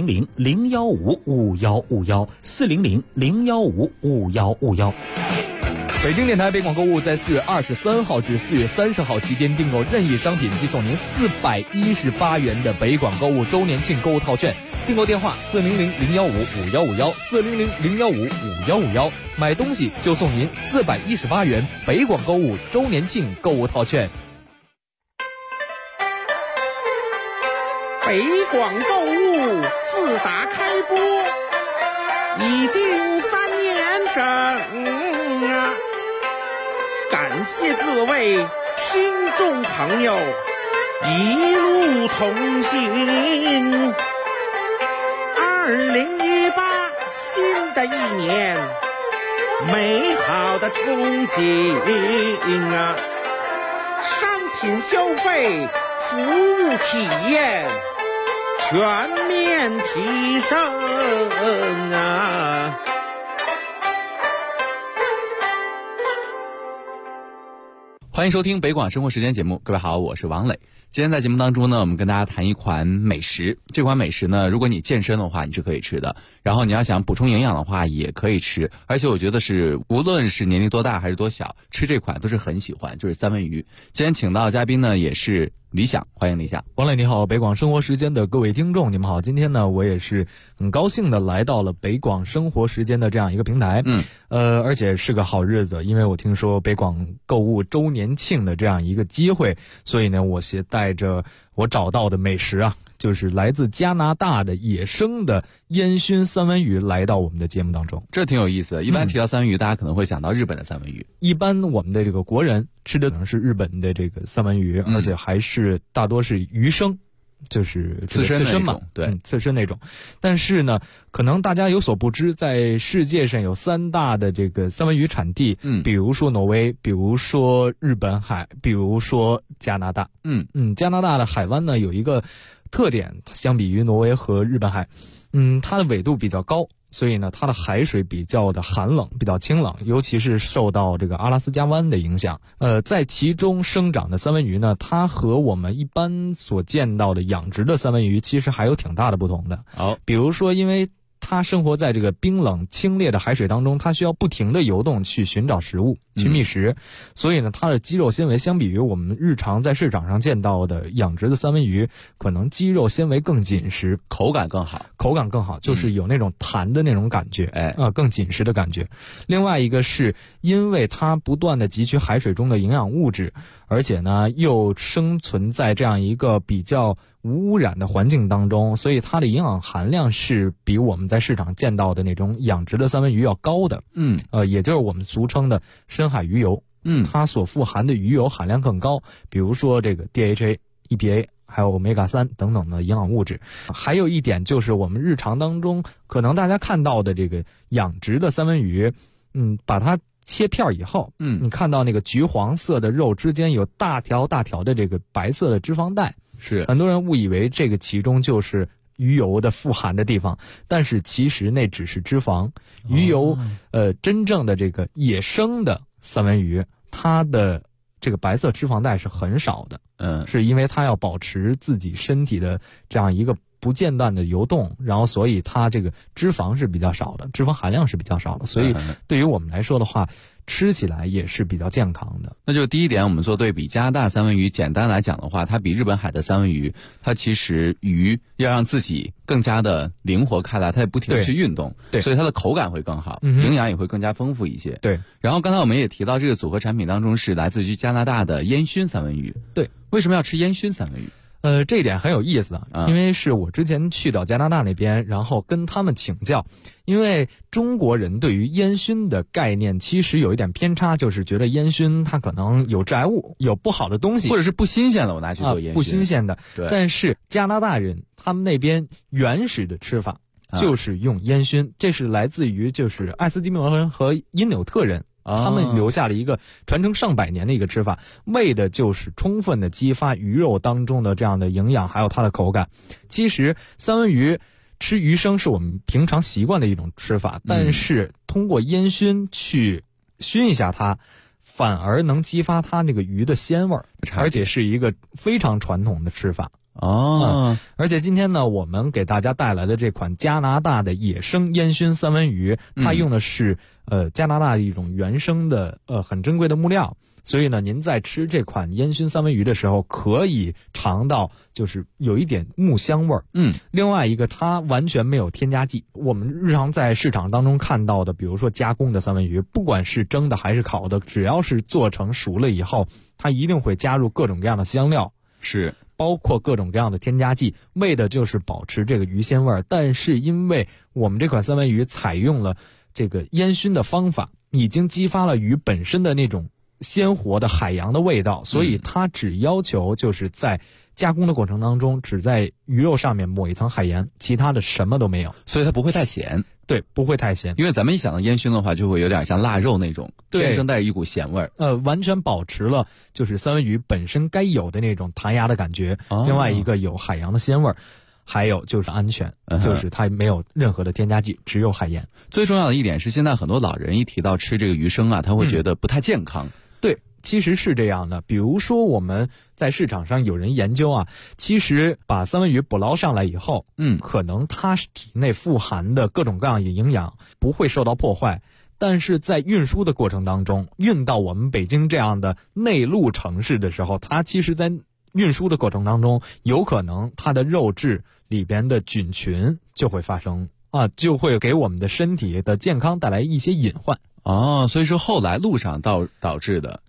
400-015-5151，400-015-5151。 北京电台北广购物在4月23号至4月30号期间订购任意商品，即送您418元的北广购物周年庆购物套券。订购电话400-015-5151，400-015-5151，买东西就送您418元北广购物周年庆购物套券。 北广购物自打开播已经3年整感谢各位听众朋友一路同行。2018新的一年，美好的憧憬商品消费，服务体验全面提升欢迎收听北广生活时间节目，各位好，我是王磊。今天在节目当中呢，我们跟大家谈一款美食。这款美食呢，如果你健身的话，你是可以吃的；然后你要想补充营养的话，也可以吃。而且我觉得是无论是年龄多大还是多小，吃这款都是很喜欢，就是三文鱼。今天请到的嘉宾呢，也是理想，欢迎理想。 王磊你好，北广生活时间的各位听众你们好。今天呢，我也是很高兴的来到了北广生活时间的这样一个平台，而且是个好日子，因为我听说北广购物周年庆的这样一个机会，所以呢，我携带着我找到的美食就是来自加拿大的野生的烟熏三文鱼来到我们的节目当中。 这挺有意思的。一般提到三文鱼，大家可能会想到日本的三文鱼。 一般我们的这个国人吃的可能是日本的这个三文鱼，而且还是大多是鱼生。就是刺身嘛， 对， 刺身那种。但是呢，可能大家有所不知，在世界上有3大的这个三文鱼产地，比如说挪威，比如说日本海，比如说加拿大。加拿大的海湾呢有一个特点，相比于挪威和日本海，它的纬度比较高。所以呢，它的海水比较的寒冷，比较清冷，尤其是受到这个阿拉斯加湾的影响。在其中生长的三文鱼呢，它和我们一般所见到的养殖的三文鱼其实还有挺大的不同的。比如说，因为它生活在这个冰冷清冽的海水当中，它需要不停的游动去寻找食物，去觅食，所以呢，它的肌肉纤维相比于我们日常在市场上见到的养殖的三文鱼，可能肌肉纤维更紧实， 口感更好， 就是有那种弹的那种感觉，更紧实的感觉。另外一个是因为它不断的汲取海水中的营养物质，而且呢又生存在这样一个比较无污染的环境当中，所以它的营养含量是比我们在市场见到的那种养殖的三文鱼要高的。也就是我们俗称的深海鱼油。它所富含的鱼油含量更高，比如说这个 DHA、EPA 还有 Omega-3 等等的营养物质。还有一点就是我们日常当中可能大家看到的这个养殖的三文鱼，把它切片以后，你看到那个橘黄色的肉之间有大条大条的这个白色的脂肪带， 是很多人误以为这个其中就是鱼油的富含的地方，但是其实那只是脂肪。鱼油，真正的这个野生的三文鱼，它的这个白色脂肪带是很少的，是因为它要保持自己身体的这样一个不间断的游动，然后所以它这个脂肪是比较少的，脂肪含量是比较少的，所以对于我们来说的话，吃起来也是比较健康的。 那就第一点，我们做对比，加拿大三文鱼简单来讲的话，它比日本海的三文鱼，它其实鱼要让自己更加的灵活开来，它也不停的去运动， 对， 所以它的口感会更好，营养也会更加丰富一些。 对。 然后刚才我们也提到这个组合产品当中是来自于加拿大的烟熏三文鱼。 对， 为什么要吃烟熏三文鱼？ 这一点很有意思因为是我之前去到加拿大那边，然后跟他们请教，因为中国人对于烟熏的概念其实有一点偏差，就是觉得烟熏它可能有致癌物，有不好的东西， 或者是不新鲜的，我拿去做烟熏， 不新鲜的。 对。 但是加拿大人他们那边原始的吃法就是用烟熏，这是来自于就是爱斯基摩人和因纽特人。他们留下了一个传承上百年的一个吃法，为的就是充分的激发鱼肉当中的这样的营养，还有它的口感。其实三文鱼吃鱼生是我们平常习惯的一种吃法，但是通过烟熏去熏一下它，反而能激发它那个鱼的鲜味儿，而且是一个非常传统的吃法。而且今天呢，我们给大家带来的这款加拿大的野生烟熏三文鱼，它用的是加拿大的一种原生的很珍贵的木料，所以呢，您在吃这款烟熏三文鱼的时候，可以尝到就是有一点木香味儿。另外一个，它完全没有添加剂。我们日常在市场当中看到的，比如说加工的三文鱼，不管是蒸的还是烤的，只要是做成熟了以后，它一定会加入各种各样的香料， 是包括各种各样的添加剂，为的就是保持这个鱼鲜味儿。但是因为我们这款三文鱼采用了这个烟熏的方法，已经激发了鱼本身的那种鲜活的海洋的味道，所以它只要求就是在加工的过程当中，只在鱼肉上面抹一层海盐，其他的什么都没有， 所以它不会太咸。 对，不会太咸， 因为咱们一想到烟熏的话，就会有点像腊肉那种，天生带着一股咸味儿。 完全保持了就是三文鱼本身该有的那种弹牙的感觉。另外一个有海洋的鲜味儿，还有就是安全，就是它没有任何的添加剂，只有海盐。 最重要的一点是，现在很多老人一提到吃这个鱼生啊，他会觉得不太健康。 对。其实是这样的，比如说我们在市场上有人研究其实把三文鱼捕捞上来以后，可能它体内富含的各种各样的营养不会受到破坏，但是在运输的过程当中，运到我们北京这样的内陆城市的时候，它其实在运输的过程当中，有可能它的肉质里边的菌群就会发生就会给我们的身体的健康带来一些隐患。 所以说后来路上导致的。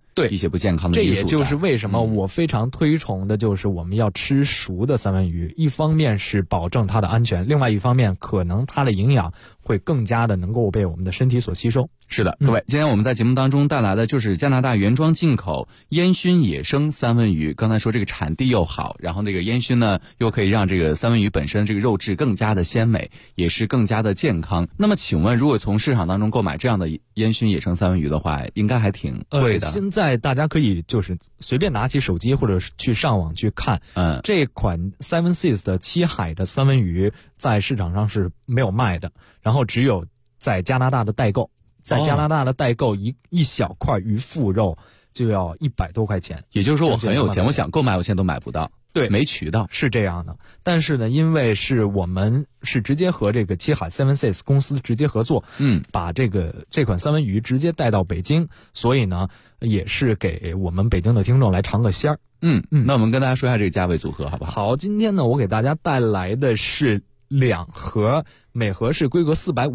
对一些不健康的因素。 这也就是为什么我非常推崇的就是我们要吃熟的三文鱼，一方面是保证它的安全，另外一方面可能它的营养会更加的能够被我们的身体所吸收。 是的，各位，今天我们在节目当中带来的就是加拿大原装进口烟熏野生三文鱼。刚才说这个产地又好，然后那个烟熏呢又可以让这个三文鱼本身这个肉质更加的鲜美，也是更加的健康。那么请问，如果从市场当中购买这样的烟熏野生三文鱼的话，应该还挺贵的。 现在大家可以就是随便拿起手机或者是去上网去看，这款 Seven Seas 的七海的三文鱼在市场上是没有卖的，然后只有在加拿大的代购，在加拿大的代购一小块鱼腹肉就要100多块钱。 也就是说我很有钱，我想购买我现在都买不到。 对， 没渠道， 是这样的。但是呢，因为是我们是直接和这个七海 Seven Seas 公司直接合作，把这款三文鱼直接带到北京，所以呢，也是给我们北京的听众来尝个鲜儿。 那我们跟大家说一下这个价位组合好不好？ 好，今天呢，我给大家带来的是2盒，每盒是规格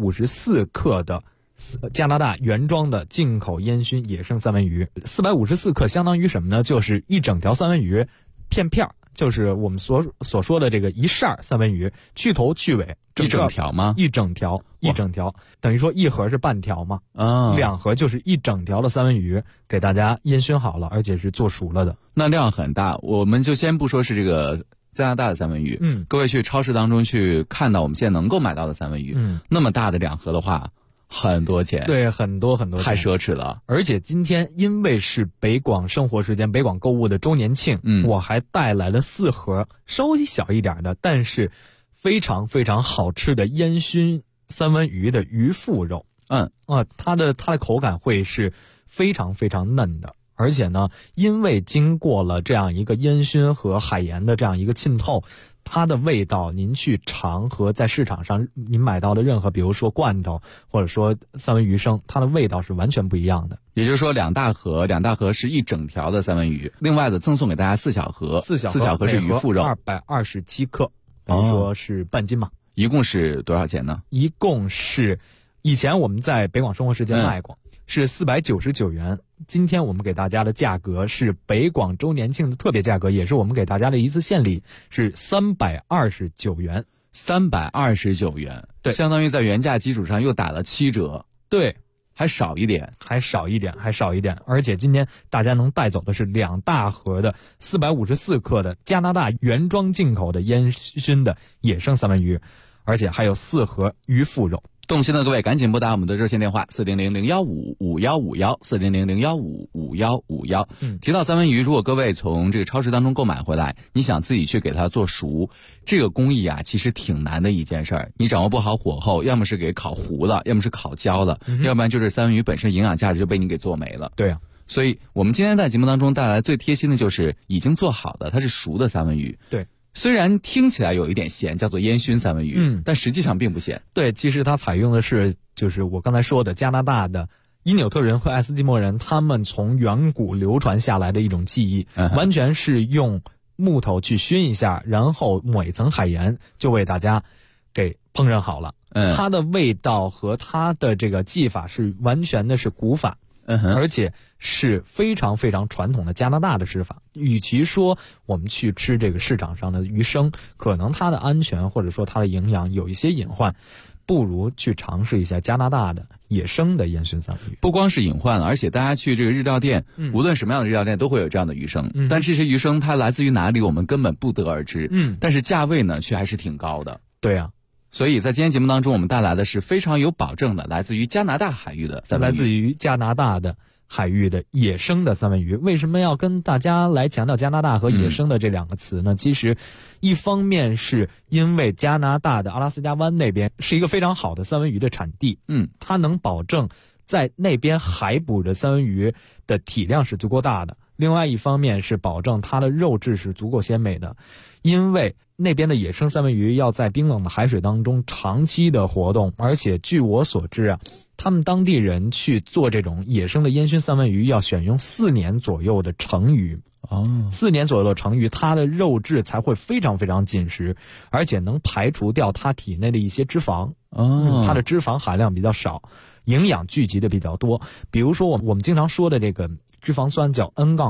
454克的加拿大原装的进口烟熏野生三文鱼。454克相当于什么呢？就是一整条三文鱼片，就是我们所说的这个一扇三文鱼，去头去尾， 一整条吗？ 一整条，等于说一盒是半条嘛，2盒就是一整条的三文鱼，给大家烟熏好了，而且是做熟了的。 那量很大，我们就先不说是这个加拿大的三文鱼，各位去超市当中去看到我们现在能够买到的三文鱼，那么大的2盒的话，很多钱， 对，很多钱， 太奢侈了。 而且今天因为是北广生活时间、北广购物的周年庆，我还带来了4盒稍微小一点的，但是非常非常好吃的烟熏三文鱼的鱼腹肉。它的口感会是非常非常嫩的，而且呢，因为经过了这样一个烟熏和海盐的这样一个浸透，它的味道您去尝和在市场上您买到的任何比如说罐头或者说三文鱼生，它的味道是完全不一样的。 也就是说2大盒是一整条的三文鱼，另外的赠送给大家4小盒，4小盒是鱼腹肉 ，227克，等于说是半斤嘛。 一共是多少钱呢？ 一共是以前我们在北广生活时间卖过，是499元。今天我们给大家的价格是北广周年庆的特别价格，也是我们给大家的一次献礼，是329元。 329元， 对， 相当于在原价基础上又打了7折。 对， 还少一点。 而且今天大家能带走的是2大盒的454克的加拿大原装进口的烟熏的野生三文鱼，而且还有4盒鱼腹肉。 动心的各位赶紧拨打我们的热线电话400-015-5151 400-015-5151。提到三文鱼，如果各位从这个超市当中购买回来，你想自己去给它做熟，这个工艺啊其实挺难的一件事儿。你掌握不好火候，要么是给烤糊了，要么是烤焦了，要不然就是三文鱼本身营养价值就被你给做没了。 对啊， 所以我们今天在节目当中带来最贴心的就是已经做好的，它是熟的三文鱼。 对。 虽然听起来有一点咸，叫做烟熏三文鱼，但实际上并不咸。 对，其实它采用的是就是我刚才说的加拿大的因纽特人和爱斯基摩人他们从远古流传下来的一种技艺，完全是用木头去熏一下，然后抹一层海盐，就为大家给烹饪好了。它的味道和它的这个技法是完全的是古法。而且是非常非常传统的加拿大的吃法。与其说我们去吃这个市场上的鱼生，可能它的安全或者说它的营养有一些隐患，不如去尝试一下加拿大的野生的烟熏三文鱼。 不光是隐患了，而且大家去这个日料店，无论什么样的日料店都会有这样的鱼生，但这些鱼生它来自于哪里，我们根本不得而知。但是价位呢，却还是挺高的。 对啊。 所以在今天节目当中，我们带来的是非常有保证的来自于加拿大海域的三文鱼， 来自于加拿大的海域的野生的三文鱼。为什么要跟大家来强调加拿大和野生的这2个词呢？其实一方面是因为加拿大的阿拉斯加湾那边是一个非常好的三文鱼的产地，它能保证在那边海捕的三文鱼的体量是足够大的。另外一方面是保证它的肉质是足够鲜美的，因为那边的野生三文鱼要在冰冷的海水当中长期的活动，而且据我所知啊，他们当地人去做这种野生的烟熏三文鱼要选用4年左右的成鱼。4年左右的成鱼，它的肉质才会非常非常紧实，而且能排除掉它体内的一些脂肪。它的脂肪含量比较少，营养聚集的比较多。比如说我们经常说的这个脂肪酸叫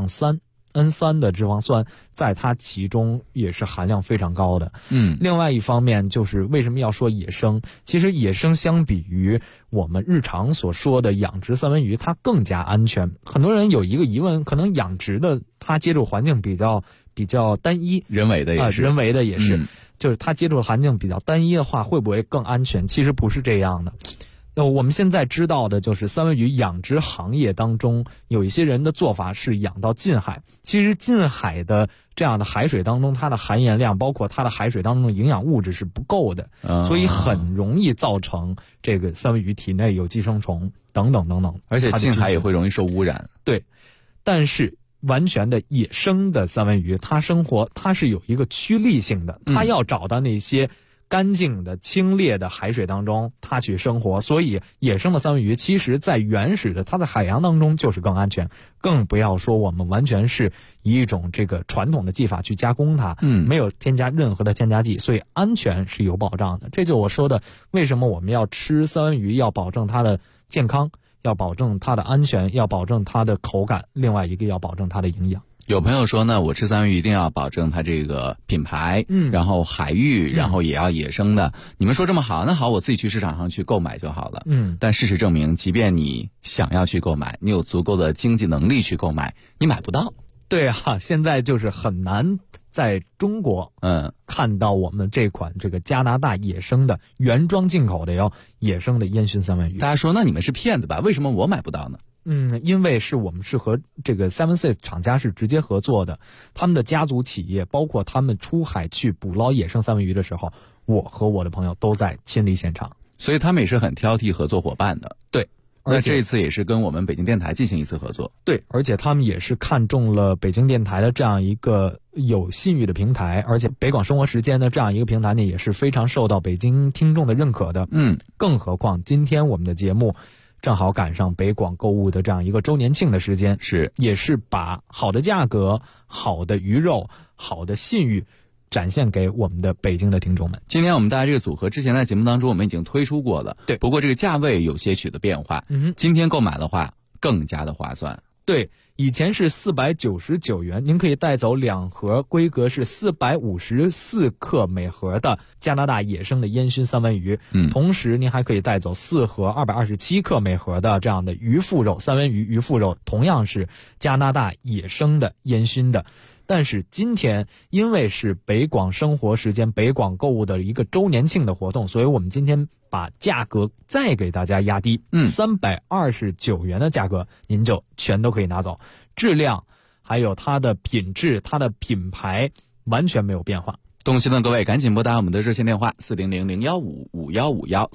N-3的脂肪酸，在它其中也是含量非常高的。另外一方面就是为什么要说野生？其实野生相比于我们日常所说的养殖三文鱼，它更加安全。很多人有一个疑问，可能养殖的它接触环境比较单一， 人为的也是， 就是它接触环境比较单一的话，会不会更安全？其实不是这样的。我们现在知道的就是三文鱼养殖行业当中，有一些人的做法是养到近海。其实近海的这样的海水当中，它的含盐量，包括它的海水当中的营养物质是不够的，所以很容易造成这个三文鱼体内有寄生虫等等等等。 而且近海也会容易受污染。 对，但是完全的野生的三文鱼，它生活它是有一个趋利性的，它要找到那些干净的清冽的海水当中它去生活，所以野生的三文鱼其实在原始的它在海洋当中就是更安全，更不要说我们完全是以一种这个传统的技法去加工它，没有添加任何的添加剂，所以安全是有保障的。这就我说的为什么我们要吃三文鱼，要保证它的健康，要保证它的安全，要保证它的口感，另外一个要保证它的营养。 有朋友说呢，我吃三文鱼一定要保证它这个品牌，然后海域，然后也要野生的。你们说这么好，那好，我自己去市场上去购买就好了。但事实证明，即便你想要去购买，你有足够的经济能力去购买，你买不到。 对啊，现在就是很难在中国看到我们这款这个加拿大野生的原装进口的野生的烟熏三文鱼。 大家说那你们是骗子吧？为什么我买不到呢？ 因为我们是和这个 Seven Seas 厂家是直接合作的，他们的家族企业，包括他们出海去捕捞野生三文鱼的时候，我和我的朋友都在亲历现场， 所以他们也是很挑剔合作伙伴的。 对， 那这一次也是跟我们北京电台进行一次合作。 对，而且他们也是看中了北京电台的这样一个有信誉的平台，而且北广生活时间的这样一个平台呢，也是非常受到北京听众的认可的。更何况今天我们的节目正好赶上北广购物的这样一个周年庆的时间，也是把好的价格、好的鱼肉、好的信誉展现给我们的北京的听众们。 今天我们大家这个组合之前在节目当中我们已经推出过了， 对， 不过这个价位有些许的变化。今天购买的话更加的划算。 对，以前是499元，您可以带走2盒，规格是454克每盒的加拿大野生的烟熏三文鱼。同时您还可以带走4盒227克每盒的这样的鱼腹肉，三文鱼鱼腹肉同样是加拿大野生的烟熏的。但是今天因为是北广生活时间、北广购物的一个周年庆的活动，所以我们今天把价格再给大家压低，329元的价格您就全都可以拿走，质量还有它的品质、它的品牌完全没有变化。 动心的各位赶紧拨打我们的热线电话400-015-5151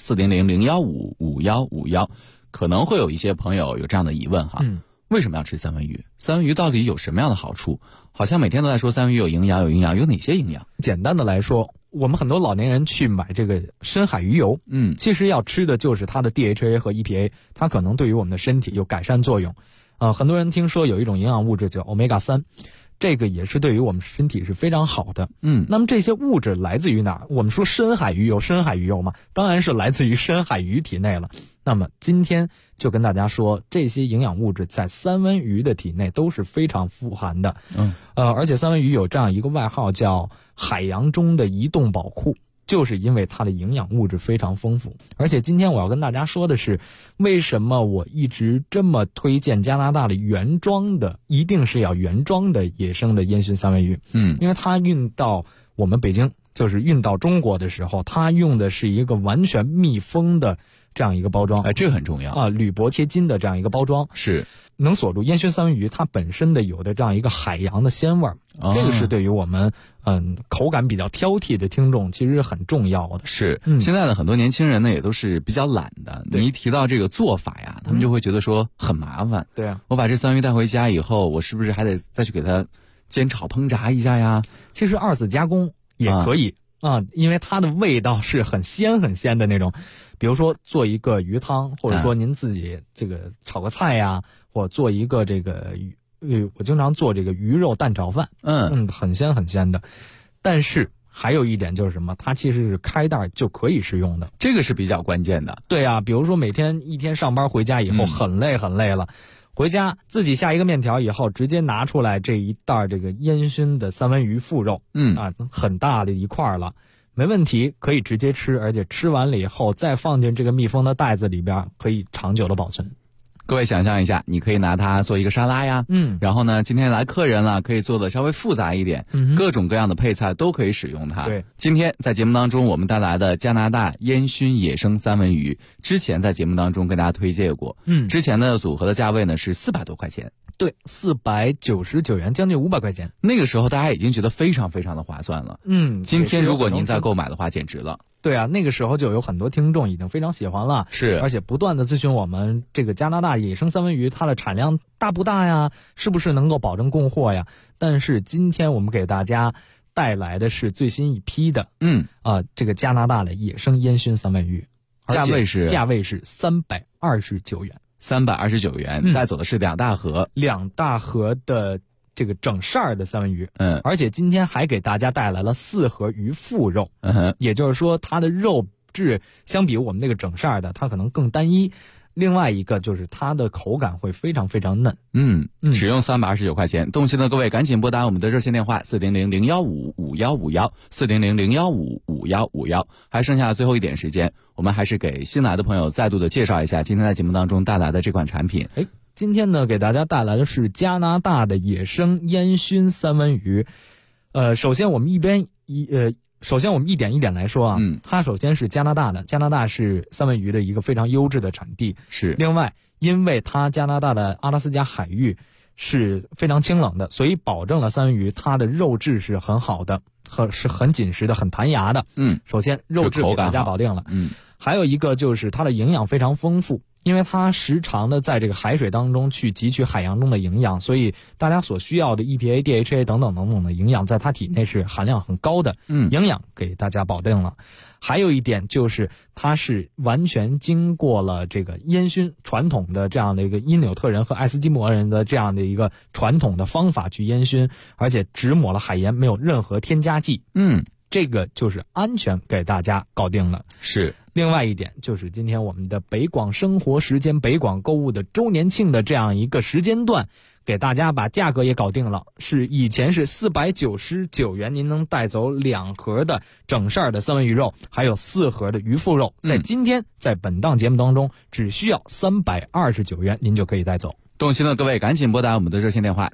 400-015-5151。可能会有一些朋友有这样的疑问哈，为什么要吃三文鱼？三文鱼到底有什么样的好处？好像每天都在说三文鱼有营养，有哪些营养？ 简单的来说，我们很多老年人去买这个深海鱼油，其实要吃的就是它的 DHA 和 EPA， 它可能对于我们的身体有改善作用。很多人听说有一种营养物质叫 Omega-3，这个也是对于我们身体是非常好的。那么这些物质来自于哪儿？我们说深海鱼油嘛，当然是来自于深海鱼体内了。那么今天就跟大家说，这些营养物质在三文鱼的体内都是非常富含的。而且三文鱼有这样一个外号叫海洋中的移动宝库，就是因为它的营养物质非常丰富。而且今天我要跟大家说的是，为什么我一直这么推荐加拿大的原装的，一定是要原装的野生的烟熏三文鱼。因为它运到我们北京，就是运到中国的时候，它用的是一个完全密封的这样一个包装。 这个很重要啊， 铝箔贴金的这样一个包装， 是能锁住烟熏三文鱼它本身的有的这样一个海洋的鲜味儿。这个是对于我们口感比较挑剔的听众其实是很重要的。 是，现在的很多年轻人呢也都是比较懒的，你一提到这个做法呀，他们就会觉得说很麻烦。 对啊， 我把这三文鱼带回家以后，我是不是还得再去给它煎炒烹炸一下呀？ 其实2次加工也可以因为它的味道是很鲜的那种。比如说做一个鱼汤，或者说您自己这个炒个菜呀，或做一个这个我经常做这个鱼肉蛋炒饭，很鲜的。但是还有一点就是什么，它其实是开袋就可以食用的， 这个是比较关键的。 对啊，比如说每天一天上班回家以后很累了， 回家自己下一个面条以后，直接拿出来这一袋这个烟熏的三文鱼腹肉，很大的一块了，没问题，可以直接吃，而且吃完了以后再放进这个密封的袋子里边，可以长久的保存。 各位想象一下，你可以拿它做一个沙拉呀，然后呢，今天来客人了，可以做的稍微复杂一点，各种各样的配菜都可以使用它。 对， 今天在节目当中我们带来的加拿大烟熏野生三文鱼，之前在节目当中跟大家推荐过，之前的组合的价位呢是400多块钱。 对，499元，将近500块钱。 那个时候大家已经觉得非常非常的划算了。今天如果您再购买的话，简直了。 对啊，那个时候就有很多听众已经非常喜欢了， 是， 而且不断的咨询我们这个加拿大野生三文鱼它的产量大不大呀，是不是能够保证供货呀？但是今天我们给大家带来的是最新一批的，这个加拿大的野生烟熏三文鱼， 价位是 329元 ，329元，带走的是2大盒 ，2大盒的这个整扇的三文鱼，而且今天还给大家带来了4盒鱼腹肉，也就是说它的肉质相比我们那个整扇的它可能更单一，另外一个就是它的口感会非常非常嫩。 使用329块钱，动心的各位赶紧拨打我们的热线电话400-015-5151，400-015-5151，还剩下最后一点时间，我们还是给新来的朋友再度的介绍一下今天在节目当中带来的这款产品。 今天呢，给大家带来的是加拿大的野生烟熏三文鱼。首先我们一点一点来说啊，它首先是加拿大的，加拿大是三文鱼的一个非常优质的产地。 是。 另外，因为它加拿大的阿拉斯加海域是非常清冷的，所以保证了三文鱼它的肉质是很好的，是很紧实的，很弹牙的。首先肉质给大家保定了。还有一个就是它的营养非常丰富。因为它时常的在这个海水当中去汲取海洋中的营养，所以大家所需要的 EPA、DHA 等等的营养在它体内是含量很高的，营养给大家保定了。还有一点就是它是完全经过了这个烟熏传统的这样的一个因纽特人和爱斯基摩人的这样的一个传统的方法去烟熏，而且只抹了海盐，没有任何添加剂。这个就是安全给大家搞定了。 是。 另外一点就是今天我们的北广生活时间北广购物的周年庆的这样一个时间段，给大家把价格也搞定了，是以前是499元您能带走2盒的整扇的三文鱼肉，还有4盒的鱼腹肉，在今天在本档节目当中只需要329元您就可以带走。 动心的各位赶紧拨打我们的热线电话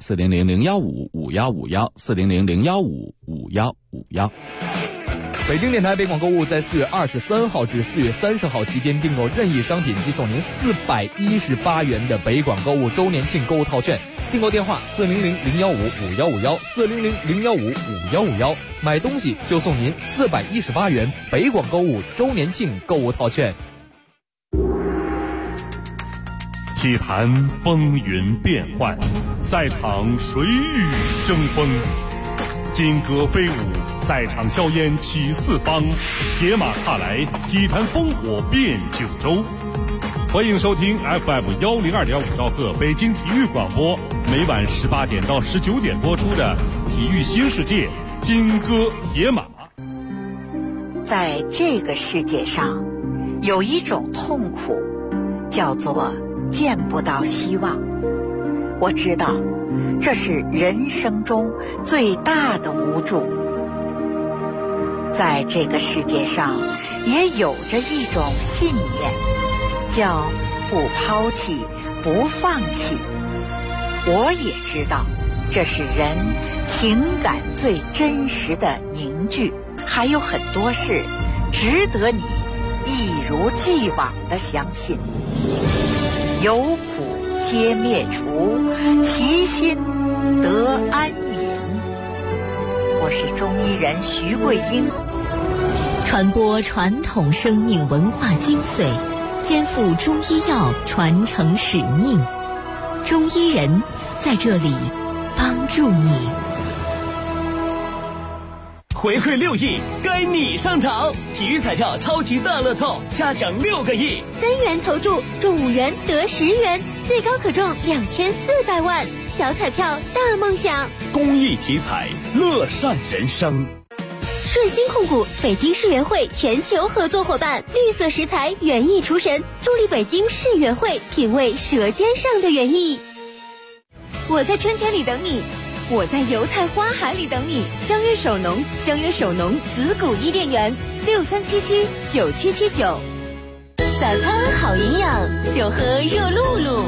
400-015-5151，400-015-5151。 北京电台北广购物在4月23号至4月30号期间订购任意商品即送您418元的北广购物周年庆购物套券，订购电话400-015-5151，400-015-5151，买东西就送您418元北广购物周年庆购物套券。 体坛风云变幻，赛场水雨争锋，金戈飞舞，赛场硝烟起四方，铁马踏来，体坛烽火遍九州。欢迎收听 FM102.5兆赫北京体育广播，每晚18点到19点播出的体育新世界金戈铁马。 在这个世界上，有一种痛苦，叫做见不到希望。我知道，这是人生中最大的无助。在这个世界上，也有着一种信念，叫不抛弃，不放弃。我也知道，这是人情感最真实的凝聚。还有很多事，值得你一如既往的相信。有苦皆灭除，其心得安隐。我是中医人徐桂英， 传播传统生命文化精髓，肩负中医药传承使命。中医人在这里帮助你。 回馈6亿，该你上场！体育彩票超级大乐透，加奖6个亿 ，3元投注中5元得10元，最高可中2400万，小彩票大梦想。 公益体彩，乐善人生。 顺鑫控股北京世园会全球合作伙伴，绿色食材园艺厨神，助力北京世园会品味舌尖上的园艺。 我在春天里等你，我在油菜花海里等你。相约首农，相约首农子谷伊甸园，63779779。早餐好营养，就喝热露露。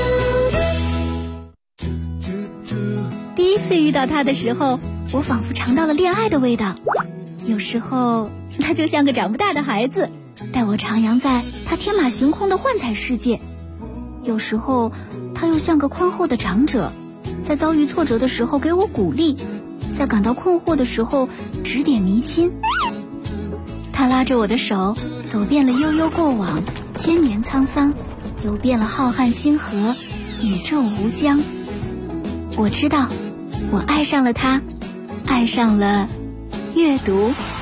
第一次遇到他的时候，我仿佛尝到了恋爱的味道。有时候他就像个长不大的孩子，带我徜徉在他天马行空的幻彩世界。有时候他又像个宽厚的长者，在遭遇挫折的时候给我鼓励，在感到困惑的时候指点迷津。他拉着我的手，走遍了悠悠过往，千年沧桑，游遍了浩瀚星河，宇宙无疆。我知道，我爱上了他，爱上了阅读。